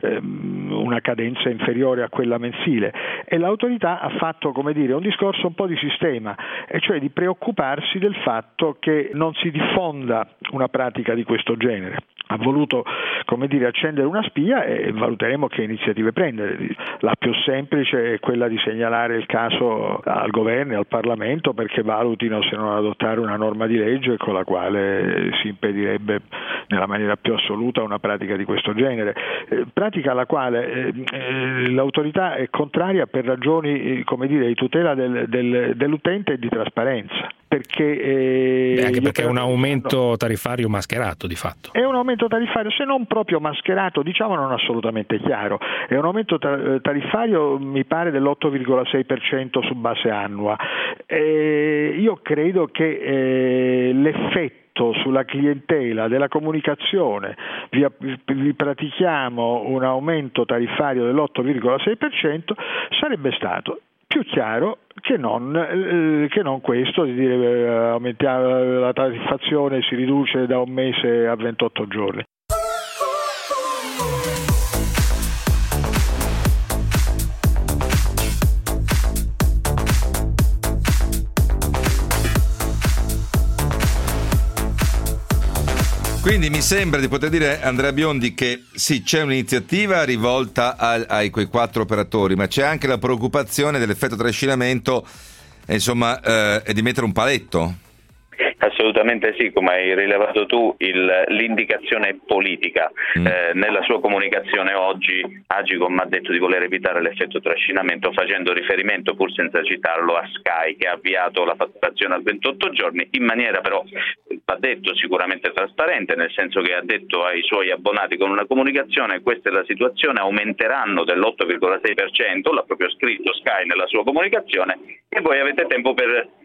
ehm, una cadenza inferiore a quella mensile, e l'autorità ha fatto, come dire, un discorso un po' di sistema, e cioè di preoccuparsi del fatto che non si diffonda una pratica di questo genere. Ha voluto, come dire, accendere una spia e valuteremo che iniziative prendere. La più semplice è quella di segnalare il caso al governo e al Parlamento perché valutino se non adottare una norma di legge con la quale si impedirebbe nella maniera più assoluta una pratica di questo genere, eh, pratica alla quale eh, l'autorità è contraria per ragioni, eh, come dire, di tutela del, del, dell'utente e di trasparenza. Perché, eh, Beh, anche perché è un aumento tariffario mascherato di fatto. È un aumento tariffario, se non proprio mascherato, diciamo non assolutamente chiaro. È un aumento tariffario, mi pare, dell'otto virgola sei per cento su base annua. Eh, io credo che eh, l'effetto sulla clientela della comunicazione, vi, vi pratichiamo un aumento tariffario dell'otto virgola sei per cento, sarebbe stato più chiaro che non, eh, che non questo di dire eh, aumentiamo la tariffazione, si riduce da un mese a ventotto giorni. Quindi mi sembra di poter dire, Andrea Biondi, che sì, c'è un'iniziativa rivolta a, a quei quattro operatori, ma c'è anche la preoccupazione dell'effetto trascinamento, e insomma, eh, e di mettere un paletto. Assolutamente sì, come hai rilevato tu, il, l'indicazione è politica. Mm. Eh, nella sua comunicazione oggi Agcom ha detto di voler evitare l'effetto trascinamento, facendo riferimento, pur senza citarlo, a Sky, che ha avviato la fatturazione a ventotto giorni, in maniera però, va detto, sicuramente trasparente, nel senso che ha detto ai suoi abbonati con una comunicazione: questa è la situazione, aumenteranno dell'otto virgola sei per cento, l'ha proprio scritto Sky nella sua comunicazione, e voi avete tempo per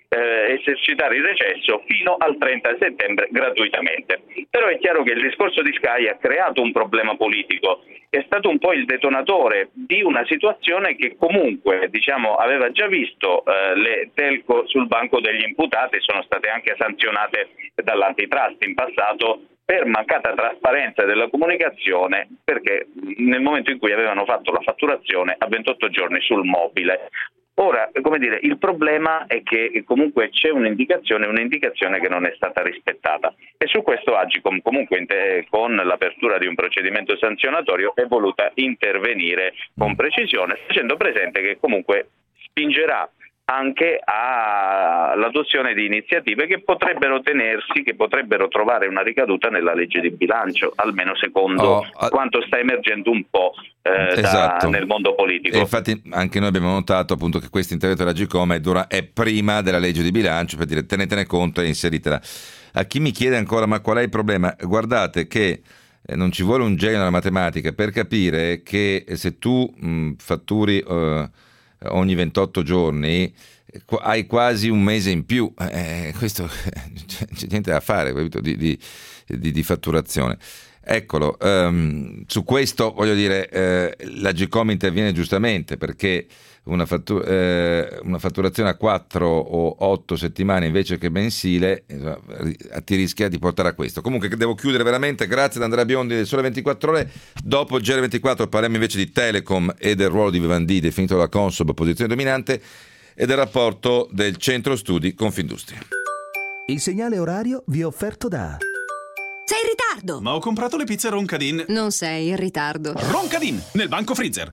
eh, esercitare il recesso fino al trenta settembre gratuitamente. Però è chiaro che il discorso di Sky ha creato un problema politico, è stato un po' il detonatore di una situazione che comunque diciamo aveva già visto eh, le telco sul banco degli imputati, sono state anche sanzionate dall'antitrust in passato per mancata trasparenza della comunicazione, perché nel momento in cui avevano fatto la fatturazione a ventotto giorni sul mobile. Ora, come dire, il problema è che comunque c'è un'indicazione, un'indicazione che non è stata rispettata e su questo Agcom comunque con l'apertura di un procedimento sanzionatorio è voluta intervenire con precisione, facendo presente che comunque spingerà anche all'adozione di iniziative che potrebbero tenersi, che potrebbero trovare una ricaduta nella legge di bilancio, almeno secondo oh, uh, quanto sta emergendo un po' eh, esatto. da, nel mondo politico. E infatti anche noi abbiamo notato appunto che questo intervento dell'Agcom è, dura, è prima della legge di bilancio, per dire tenetene conto e inseritela. A chi mi chiede ancora ma qual è il problema? Guardate che eh, non ci vuole un genio della matematica per capire che se tu mh, fatturi uh, ogni ventotto giorni hai quasi un mese in più, eh, questo c'è niente da fare, capito? Di, di, di, di fatturazione. Eccolo, um, su questo voglio dire, eh, l'Agcom interviene giustamente perché una, fattura, eh, una fatturazione a quattro o otto settimane invece che mensile eh, ti rischia di portare a questo. Comunque devo chiudere veramente, grazie ad Andrea Biondi del Sole ventiquattro Ore. Dopo il G R ventiquattro parliamo invece di Telecom e del ruolo di Vivendi definito dalla Consob posizione dominante e del rapporto del centro studi Confindustria. Il segnale orario vi è offerto da... Sei in ritardo! Ma ho comprato le pizze Roncadin. Non sei in ritardo. Roncadin, nel banco freezer.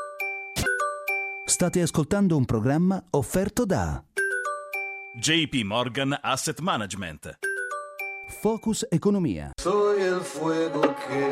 State ascoltando un programma offerto da J P Morgan Asset Management. Focus Economia. Soy el fuego que...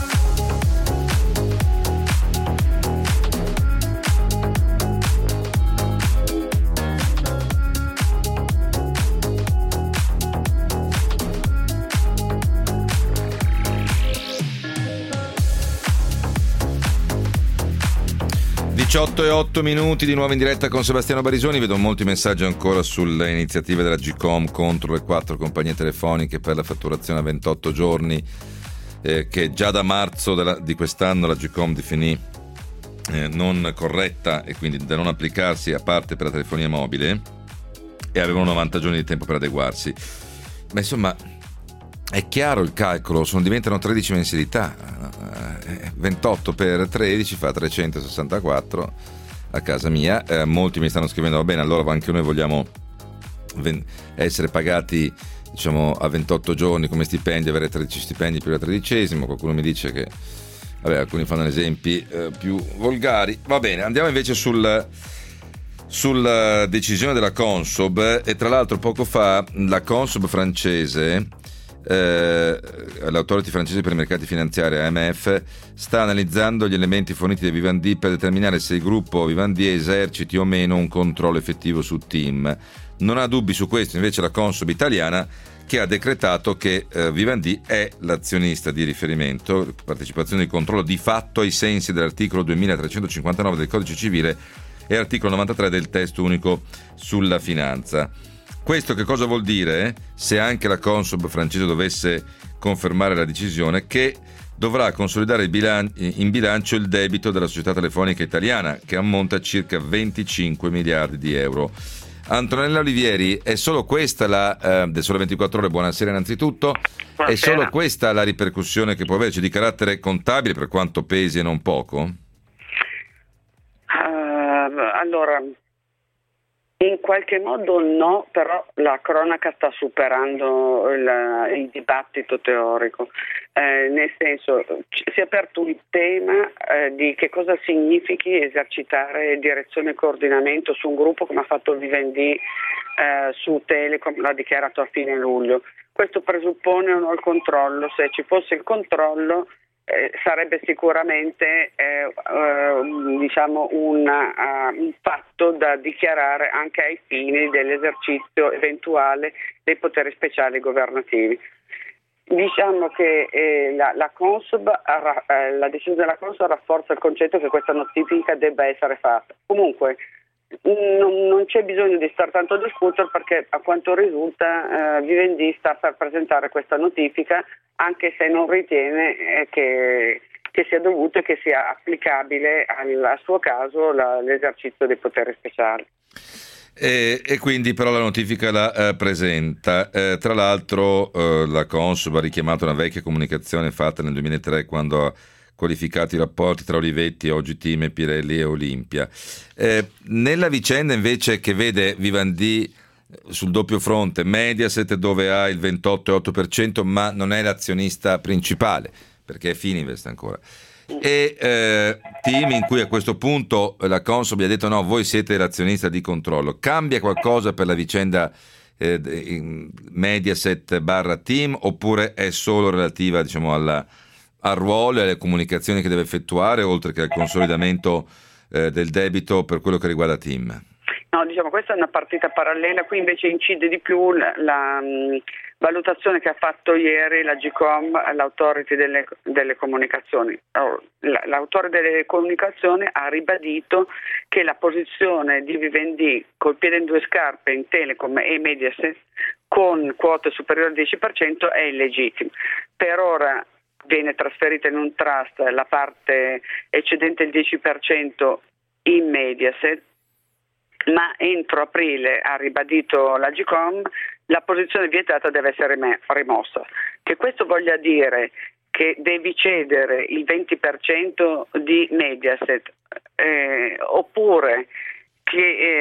diciotto e otto minuti di nuovo in diretta con Sebastiano Barisoni. Vedo molti messaggi ancora sulle iniziative della Agcom contro le quattro compagnie telefoniche per la fatturazione a ventotto giorni, eh, che già da marzo della, di quest'anno la Agcom definì eh, non corretta e quindi da non applicarsi a parte per la telefonia mobile, e avevano novanta giorni di tempo per adeguarsi. Ma insomma è chiaro il calcolo, sono, diventano tredici mensilità, ventotto per tredici fa trecentosessantaquattro a casa mia. Eh, molti mi stanno scrivendo va bene, allora anche noi vogliamo ven- essere pagati diciamo a ventotto giorni come stipendi, avere tredici stipendi più la tredicesimo. Qualcuno mi dice che vabbè, alcuni fanno esempi eh, più volgari. Va bene, andiamo invece sul sulla decisione della Consob. E tra l'altro poco fa la Consob francese, Eh, l'autority francese per i mercati finanziari A M F, sta analizzando gli elementi forniti da Vivendi per determinare se il gruppo Vivendi eserciti o meno un controllo effettivo su TIM. Non ha dubbi su questo invece la Consob italiana, che ha decretato che eh, Vivendi è l'azionista di riferimento, partecipazione di controllo di fatto ai sensi dell'articolo duemilatrecentocinquantanove del Codice Civile e articolo novantatré del Testo Unico sulla Finanza. Questo che cosa vuol dire? Se anche la Consob francese dovesse confermare la decisione, che dovrà consolidare il bilan- in bilancio il debito della società telefonica italiana, che ammonta a circa venticinque miliardi di euro. Antonella Olivieri, è solo questa la eh, del Sole ventiquattro Ore, buonasera innanzitutto, buonasera. È solo questa la ripercussione che può averci di carattere contabile, per quanto pesi e non poco? Uh, allora... In qualche modo no, però la cronaca sta superando il, il dibattito teorico, eh, nel senso si è aperto un tema eh, di che cosa significhi esercitare direzione e coordinamento su un gruppo come ha fatto Vivendi eh, su Telecom, l'ha dichiarato a fine luglio. Questo presuppone o no il controllo, se ci fosse il controllo Eh, sarebbe sicuramente eh, eh, diciamo una, uh, un fatto da dichiarare anche ai fini dell'esercizio eventuale dei poteri speciali governativi. Diciamo che eh, la, la Consob, eh, la decisione della Consob rafforza il concetto che questa notifica debba essere fatta. Comunque non, non c'è bisogno di stare tanto a discutere, perché a quanto risulta eh, Vivendi sta per presentare questa notifica, anche se non ritiene eh, che, che sia dovuto e che sia applicabile al, al suo caso la, l'esercizio dei poteri speciali. E, e quindi però la notifica la eh, presenta. Eh, tra l'altro eh, la Consob ha richiamato una vecchia comunicazione fatta nel duemilatré, quando ha qualificato i rapporti tra Olivetti, oggi Team, Pirelli e Olimpia. Eh, nella vicenda invece che vede Vivendi sul doppio fronte, Mediaset dove ha il ventotto virgola otto per cento ma non è l'azionista principale perché è Fininvest ancora, e eh, Team in cui a questo punto la Consob gli ha detto no, voi siete l'azionista di controllo. Cambia qualcosa per la vicenda eh, Mediaset barra Team, oppure è solo relativa, diciamo, alla al ruolo e alle comunicazioni che deve effettuare, oltre che al consolidamento eh, del debito per quello che riguarda Team? No, diciamo, questa è una partita parallela. Qui invece incide di più la, la mh, valutazione che ha fatto ieri la Agcom, l'autority delle, delle comunicazioni. La, l'autority delle comunicazioni ha ribadito che la posizione di Vivendi col piede in due scarpe in Telecom e Mediaset con quote superiori al dieci per cento è illegittima. Per ora viene trasferita in un trust la parte eccedente il dieci per cento in Mediaset, ma entro aprile, ha ribadito l'Agcom, la posizione vietata deve essere rimossa. Che questo voglia dire che devi cedere il venti per cento di Mediaset eh, oppure Che,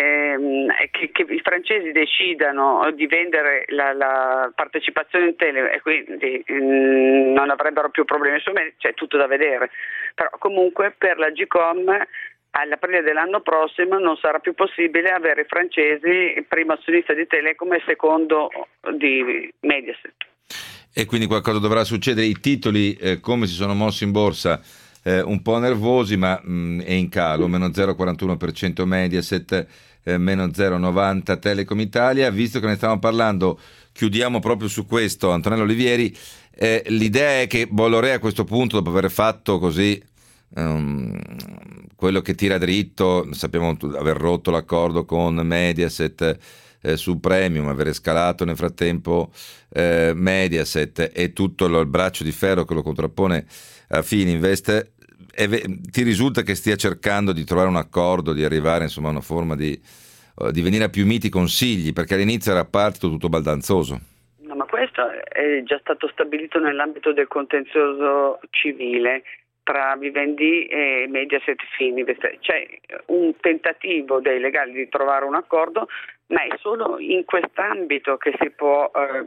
eh, che, che i francesi decidano di vendere la, la partecipazione in Tele e quindi mh, non avrebbero più problemi, insomma c'è tutto da vedere, però comunque per la Agcom all'aprile dell'anno prossimo non sarà più possibile avere i francesi primo azionista di Telecom e secondo di Mediaset. E quindi qualcosa dovrà succedere. I titoli eh, come si sono mossi in borsa? Eh, un po' nervosi, ma mh, è in calo, meno zero virgola quarantuno per cento Mediaset, eh, meno zero virgola novanta Telecom Italia. Visto che ne stiamo parlando, chiudiamo proprio su questo, Antonello Olivieri. Eh, l'idea è che Bolloré a questo punto, dopo aver fatto così um, quello che tira dritto, sappiamo aver rotto l'accordo con Mediaset eh, su Premium, aver scalato nel frattempo eh, Mediaset e tutto il braccio di ferro che lo contrappone a Fininvest, e ti risulta che stia cercando di trovare un accordo, di arrivare insomma a una forma di, di venire a più miti consigli, perché all'inizio era partito tutto baldanzoso? No, ma questo è già stato stabilito nell'ambito del contenzioso civile tra Vivendi e Mediaset Fininvest. C'è un tentativo dei legali di trovare un accordo, ma è solo in quest'ambito che si può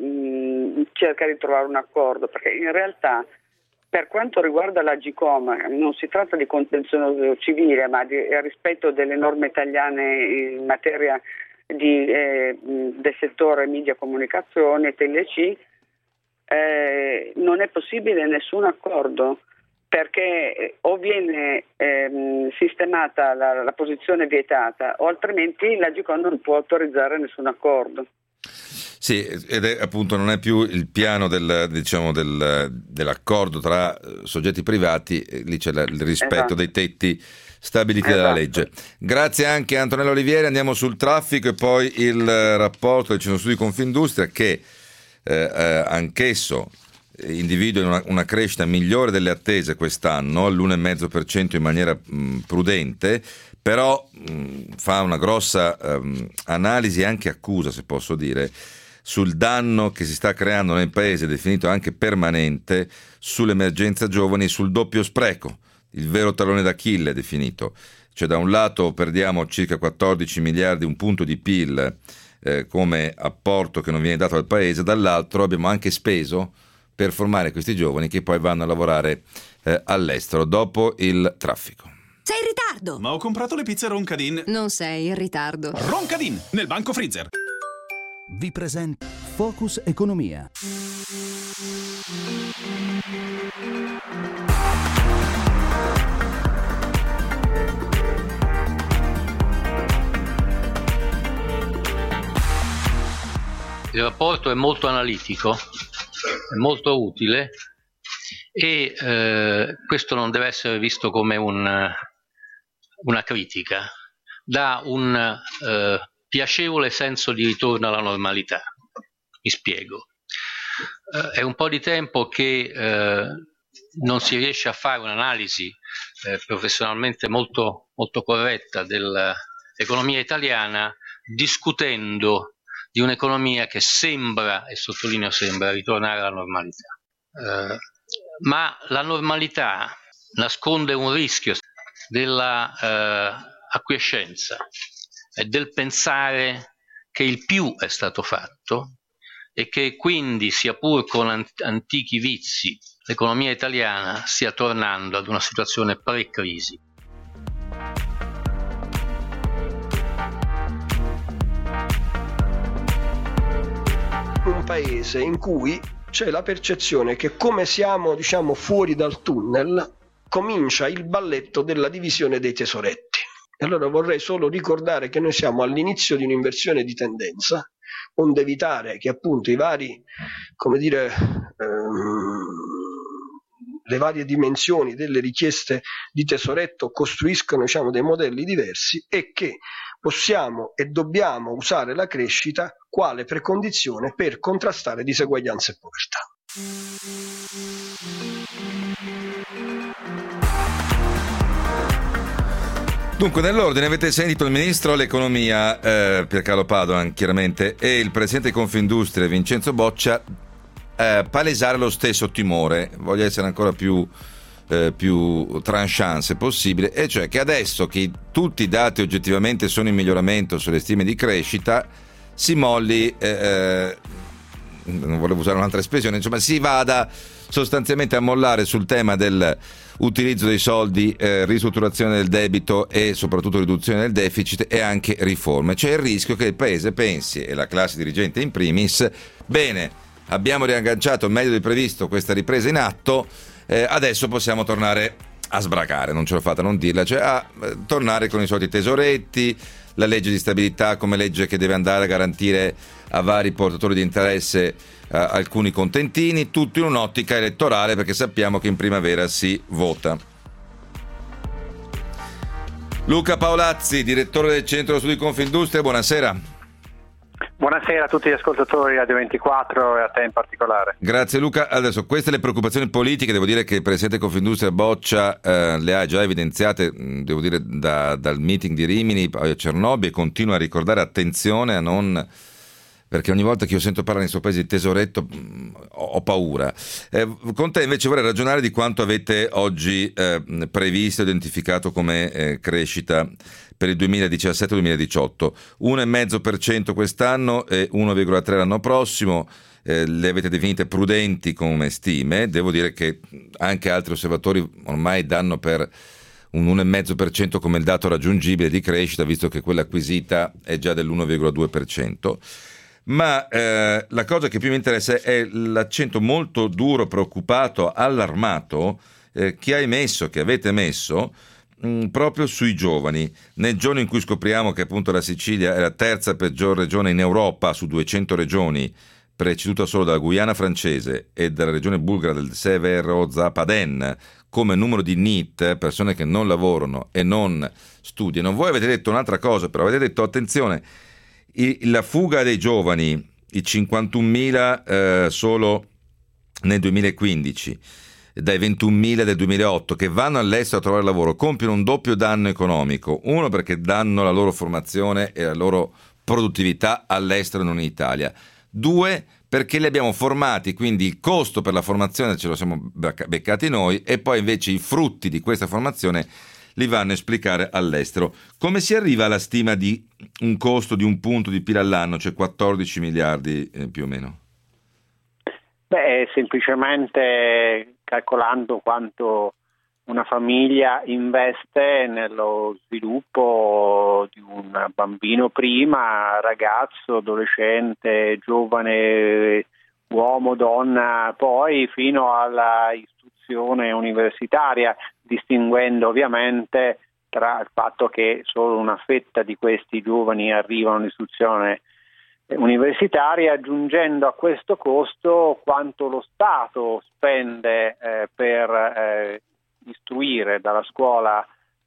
eh, cercare di trovare un accordo, perché in realtà per quanto riguarda la Agcom non si tratta di contenzioso civile, ma di rispetto delle norme italiane in materia di, eh, del settore media comunicazione e T L C. Eh, non è possibile nessun accordo, perché o viene ehm, sistemata la, la posizione vietata o altrimenti la Agcom non può autorizzare nessun accordo. Sì, ed è appunto non è più il piano del, diciamo, del, dell'accordo tra soggetti privati, lì c'è il rispetto esatto. dei tetti stabiliti esatto. dalla legge. Grazie anche a Antonello Olivieri. Andiamo sul traffico e poi il rapporto del Centro Studi Confindustria che eh, eh, anch'esso individua una, una crescita migliore delle attese quest'anno, all'uno virgola cinque per cento in maniera mh, prudente, però mh, fa una grossa um, analisi e anche accusa, se posso dire, sul danno che si sta creando nel paese, definito anche permanente, sull'emergenza giovani e sul doppio spreco, il vero tallone d'Achille definito. Cioè da un lato perdiamo circa quattordici miliardi, un punto di P I L eh, come apporto che non viene dato al paese, dall'altro abbiamo anche speso per formare questi giovani che poi vanno a lavorare eh, all'estero. Dopo il traffico. Sei in ritardo! Ma ho comprato le pizze Roncadin. Non sei in ritardo. Roncadin, nel banco freezer. Vi presenta Focus Economia. Il rapporto è molto analitico, è molto utile e eh, questo non deve essere visto come un, una critica, dà un eh, piacevole senso di ritorno alla normalità. Mi spiego. Eh, è un po' di tempo che eh, non si riesce a fare un'analisi eh, professionalmente molto, molto corretta dell'economia italiana, discutendo di un'economia che sembra, e sottolineo sembra, ritornare alla normalità. Eh, ma la normalità nasconde un rischio della eh, acquiescenza e del pensare che il più è stato fatto e che quindi, sia pur con ant- antichi vizi, l'economia italiana stia tornando ad una situazione pre-crisi. Un paese in cui c'è la percezione che, come siamo, diciamo, fuori dal tunnel, comincia il balletto della divisione dei tesoretti. E allora vorrei solo ricordare che noi siamo all'inizio di un'inversione di tendenza, onde evitare che appunto i vari, come dire, ehm, le varie dimensioni delle richieste di tesoretto costruiscono, diciamo, dei modelli diversi, e che possiamo e dobbiamo usare la crescita quale precondizione per contrastare diseguaglianza e povertà. Dunque, nell'ordine avete sentito il Ministro dell'Economia eh, Piercarlo Padoan, chiaramente, e il Presidente di Confindustria Vincenzo Boccia eh, palesare lo stesso timore, voglio essere ancora più, eh, più tranchant se possibile, e cioè che adesso che tutti i dati oggettivamente sono in miglioramento sulle stime di crescita, si molli, eh, non volevo usare un'altra espressione, insomma si vada sostanzialmente a mollare sul tema del utilizzo dei soldi, eh, ristrutturazione del debito e soprattutto riduzione del deficit e anche riforme. C'è il rischio che il Paese pensi, e la classe dirigente in primis, bene, abbiamo riagganciato meglio del previsto questa ripresa in atto, eh, adesso possiamo tornare a sbracare, non ce l'ho fatta a non dirla, cioè a eh, tornare con i soliti tesoretti, la legge di stabilità come legge che deve andare a garantire a vari portatori di interesse Uh, alcuni contentini, tutto in un'ottica elettorale, perché sappiamo che in primavera si vota. Luca Paolazzi, direttore del Centro Studi Confindustria, buonasera. Buonasera a tutti gli ascoltatori Radio ventiquattro e a te in particolare. Grazie Luca. Adesso, queste le preoccupazioni politiche, devo dire che il Presidente Confindustria Boccia eh, le ha già evidenziate, devo dire, da, dal meeting di Rimini a Cernobbio, e continua a ricordare attenzione a non... perché ogni volta che io sento parlare in questo paese di tesoretto ho, ho paura. Eh, con te invece vorrei ragionare di quanto avete oggi eh, previsto e identificato come eh, crescita per il duemiladiciassette duemiladiciotto. uno virgola cinque per cento quest'anno e uno virgola tre per cento l'anno prossimo. Eh, le avete definite prudenti come stime. Devo dire che anche altri osservatori ormai danno per un uno virgola cinque per cento come il dato raggiungibile di crescita, visto che quella acquisita è già dell'uno virgola due per cento. Ma eh, la cosa che più mi interessa è l'accento molto duro, preoccupato, allarmato eh, che hai messo, che avete messo mh, proprio sui giovani. Nel giorno in cui scopriamo che appunto la Sicilia è la terza peggior regione in Europa su duecento regioni, preceduta solo dalla Guyana francese e dalla regione bulgara del Severozapaden come numero di N E E T, persone che non lavorano e non studiano. Voi avete detto un'altra cosa, però avete detto attenzione, la fuga dei giovani, i cinquantunomila eh, solo nel duemilaquindici, dai ventunomila del duemilaotto, che vanno all'estero a trovare lavoro, compiono un doppio danno economico. Uno, perché danno la loro formazione e la loro produttività all'estero e non in Italia. Due, perché li abbiamo formati, quindi il costo per la formazione ce lo siamo beccati noi, e poi invece i frutti di questa formazione li vanno a esplicare all'estero. Come si arriva alla stima di un costo di un punto di P I L all'anno, cioè quattordici miliardi eh, più o meno? Beh, semplicemente calcolando quanto una famiglia investe nello sviluppo di un bambino prima, ragazzo, adolescente, giovane, uomo, donna, poi fino alla istruzione universitaria, distinguendo ovviamente tra il fatto che solo una fetta di questi giovani arrivano all'istruzione universitaria, aggiungendo a questo costo quanto lo Stato spende eh, per eh, istruire dalla scuola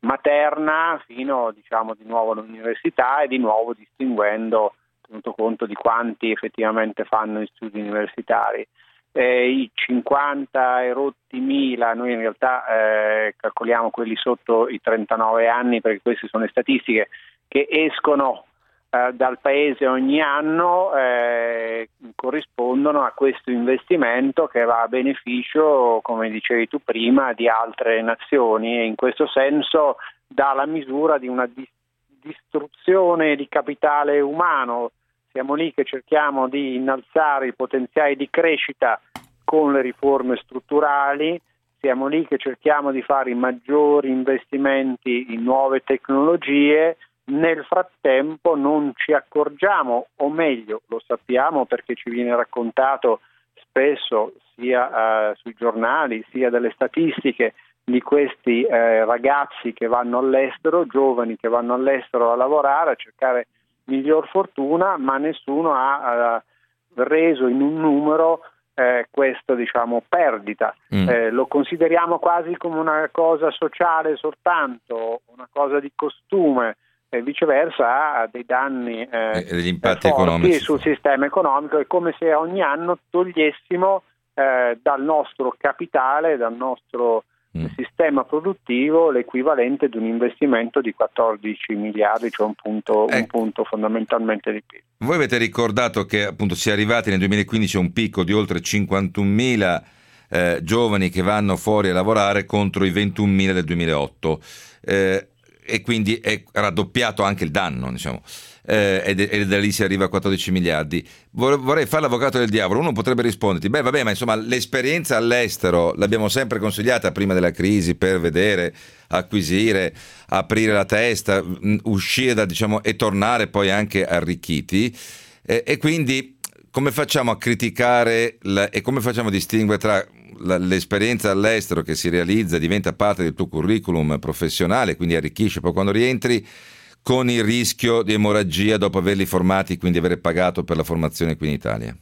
materna fino, diciamo, di nuovo all'università, e di nuovo distinguendo, tenuto conto di quanti effettivamente fanno gli studi universitari. Eh, I cinquanta e rotti mila, noi in realtà eh, calcoliamo quelli sotto i trentanove anni, perché queste sono le statistiche, che escono eh, dal paese ogni anno, eh, corrispondono a questo investimento che va a beneficio, come dicevi tu prima, di altre nazioni, e in questo senso dà la misura di una dis- distruzione di capitale umano. Siamo lì che cerchiamo di innalzare i potenziali di crescita con le riforme strutturali, siamo lì che cerchiamo di fare i maggiori investimenti in nuove tecnologie. Nel frattempo non ci accorgiamo, o meglio lo sappiamo perché ci viene raccontato spesso sia eh, sui giornali sia dalle statistiche, di questi eh, ragazzi che vanno all'estero, giovani che vanno all'estero a lavorare, a cercare miglior fortuna, ma nessuno ha uh, reso in un numero eh, questa, diciamo, perdita. Mm. Eh, lo consideriamo quasi come una cosa sociale soltanto, una cosa di costume, e viceversa ha dei danni eh, e degli impatti eh, forti economici sul sistema economico. È come se ogni anno togliessimo eh, dal nostro capitale, dal nostro il sistema produttivo, l'equivalente di un investimento di quattordici miliardi, cioè un punto, ecco. un punto fondamentalmente di P I L. Voi avete ricordato che appunto si è arrivati nel duemilaquindici a un picco di oltre cinquantunomila eh, giovani che vanno fuori a lavorare contro i ventunomila del duemilaotto, eh, e quindi è raddoppiato anche il danno, diciamo. Eh, e, de- e da lì si arriva a quattordici miliardi. Vor- vorrei fare l'avvocato del diavolo. Uno potrebbe risponderti: beh, vabbè, ma insomma l'esperienza all'estero l'abbiamo sempre consigliata prima della crisi per vedere, acquisire, aprire la testa, mh, uscire da, diciamo, e tornare poi anche arricchiti. Eh, e quindi come facciamo a criticare la- e come facciamo a distinguere tra la- l'esperienza all'estero che si realizza, diventa parte del tuo curriculum professionale, quindi arricchisce poi quando rientri, con il rischio di emorragia dopo averli formati, quindi avere pagato per la formazione qui in Italia?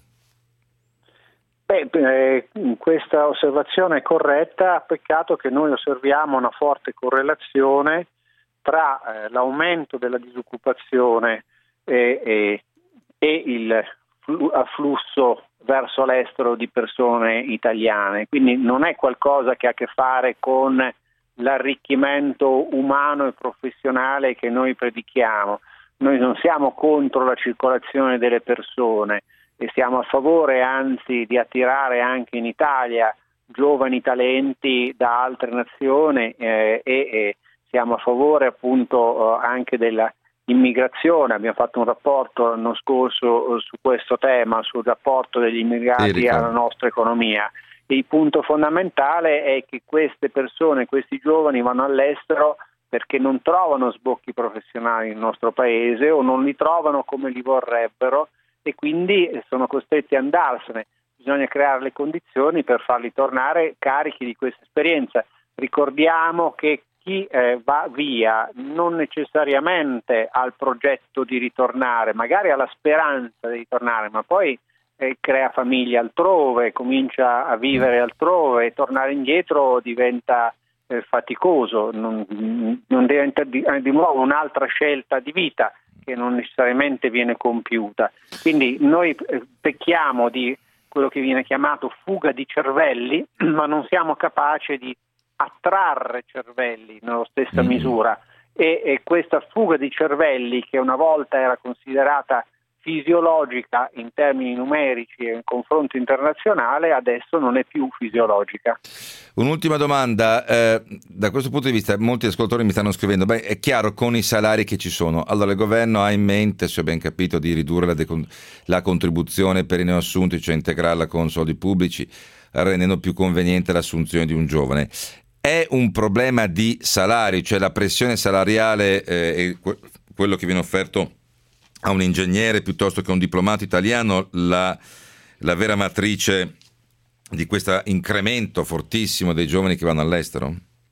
Beh, eh, questa osservazione è corretta, peccato che noi osserviamo una forte correlazione tra eh, l'aumento della disoccupazione e, e, e il flu- afflusso verso l'estero di persone italiane, quindi non è qualcosa che ha a che fare con l'arricchimento umano e professionale che noi predichiamo. Noi non siamo contro la circolazione delle persone e siamo a favore anzi di attirare anche in Italia giovani talenti da altre nazioni eh, e, e siamo a favore appunto eh, anche della immigrazione. Abbiamo fatto un rapporto l'anno scorso eh, su questo tema, sul rapporto degli immigrati sì, alla nostra economia. Il punto fondamentale è che queste persone, questi giovani vanno all'estero perché non trovano sbocchi professionali nel nostro paese o non li trovano come li vorrebbero e quindi sono costretti ad andarsene. Bisogna creare le condizioni per farli tornare carichi di questa esperienza. Ricordiamo che chi eh, va via non necessariamente ha il progetto di ritornare, magari ha la speranza di ritornare, ma poi eh, crea famiglia altrove, comincia a vivere altrove e tornare indietro diventa eh, faticoso, non, non diventa di, eh, di nuovo un'altra scelta di vita che non necessariamente viene compiuta. Quindi noi eh, pecchiamo di quello che viene chiamato fuga di cervelli, ma non siamo capaci di attrarre cervelli nella stessa mm. misura e, e questa fuga di cervelli, che una volta era considerata fisiologica in termini numerici e in confronto internazionale, adesso non è più fisiologica. Un'ultima domanda, eh, da questo punto di vista molti ascoltatori mi stanno scrivendo, beh, è chiaro con i salari che ci sono, allora il governo ha in mente, se ho ben capito, di ridurre la, decon- la contribuzione per i neoassunti, cioè integrarla con soldi pubblici, rendendo più conveniente l'assunzione di un giovane. È un problema di salari, cioè la pressione salariale eh, e que- quello che viene offerto a un ingegnere piuttosto che a un diplomato italiano, la, la vera matrice di questo incremento fortissimo dei giovani che vanno all'estero?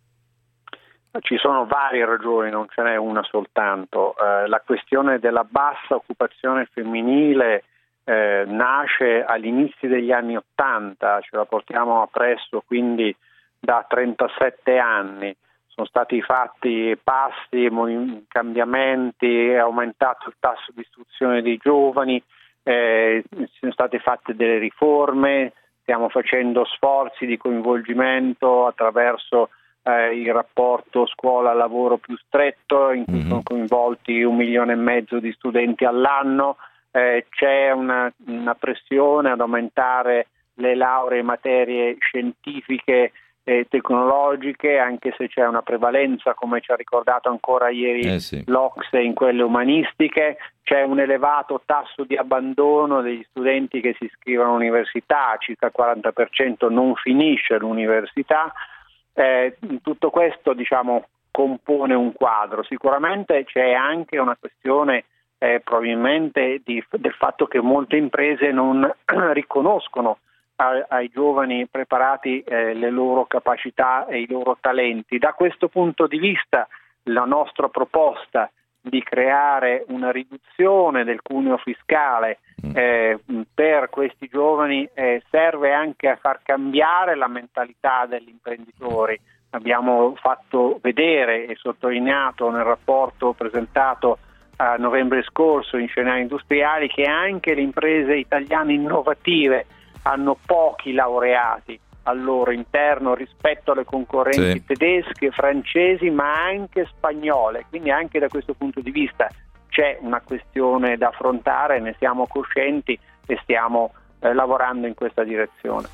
Ci sono varie ragioni, non ce n'è una soltanto. Eh, la questione della bassa occupazione femminile eh, nasce agli inizi degli anni Ottanta, ce la portiamo appresso quindi da trentasette anni. sono stati fatti passi, cambiamenti, è aumentato il tasso di istruzione dei giovani, eh, sono state fatte delle riforme, stiamo facendo sforzi di coinvolgimento attraverso eh, il rapporto scuola-lavoro più stretto, in cui mm-hmm. sono coinvolti un milione e mezzo di studenti all'anno, eh, c'è una, una pressione ad aumentare le lauree in materie scientifiche e tecnologiche, anche se c'è una prevalenza, come ci ha ricordato ancora ieri eh sì. l'Ocse, in quelle umanistiche. C'è un elevato tasso di abbandono degli studenti che si iscrivono all'università, circa il quaranta per cento non finisce l'università. Eh, tutto questo, diciamo, compone un quadro. Sicuramente c'è anche una questione eh, probabilmente di, del fatto che molte imprese non riconoscono ai giovani preparati eh, le loro capacità e i loro talenti. Da questo punto di vista la nostra proposta di creare una riduzione del cuneo fiscale eh, per questi giovani eh, serve anche a far cambiare la mentalità degli imprenditori. Abbiamo fatto vedere e sottolineato nel rapporto presentato a novembre scorso in Scenari Industriali che anche le imprese italiane innovative hanno pochi laureati al loro interno rispetto alle concorrenti sì. tedesche, francesi, ma anche spagnole. Quindi anche da questo punto di vista c'è una questione da affrontare, ne siamo coscienti e stiamo eh, lavorando in questa direzione.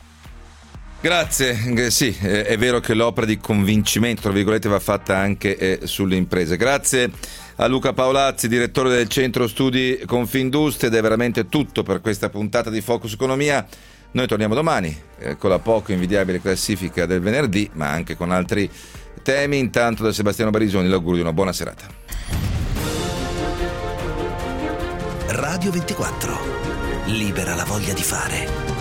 Grazie, eh, sì, eh, è vero che l'opera di convincimento, tra virgolette, va fatta anche eh, sulle imprese. Grazie a Luca Paolazzi, direttore del Centro Studi Confindustria, ed è veramente tutto per questa puntata di Focus Economia. Noi torniamo domani eh, con la poco invidiabile classifica del venerdì, ma anche con altri temi. Intanto da Sebastiano Barisoni l'augurio di una buona serata. Radio ventiquattro, libera la voglia di fare.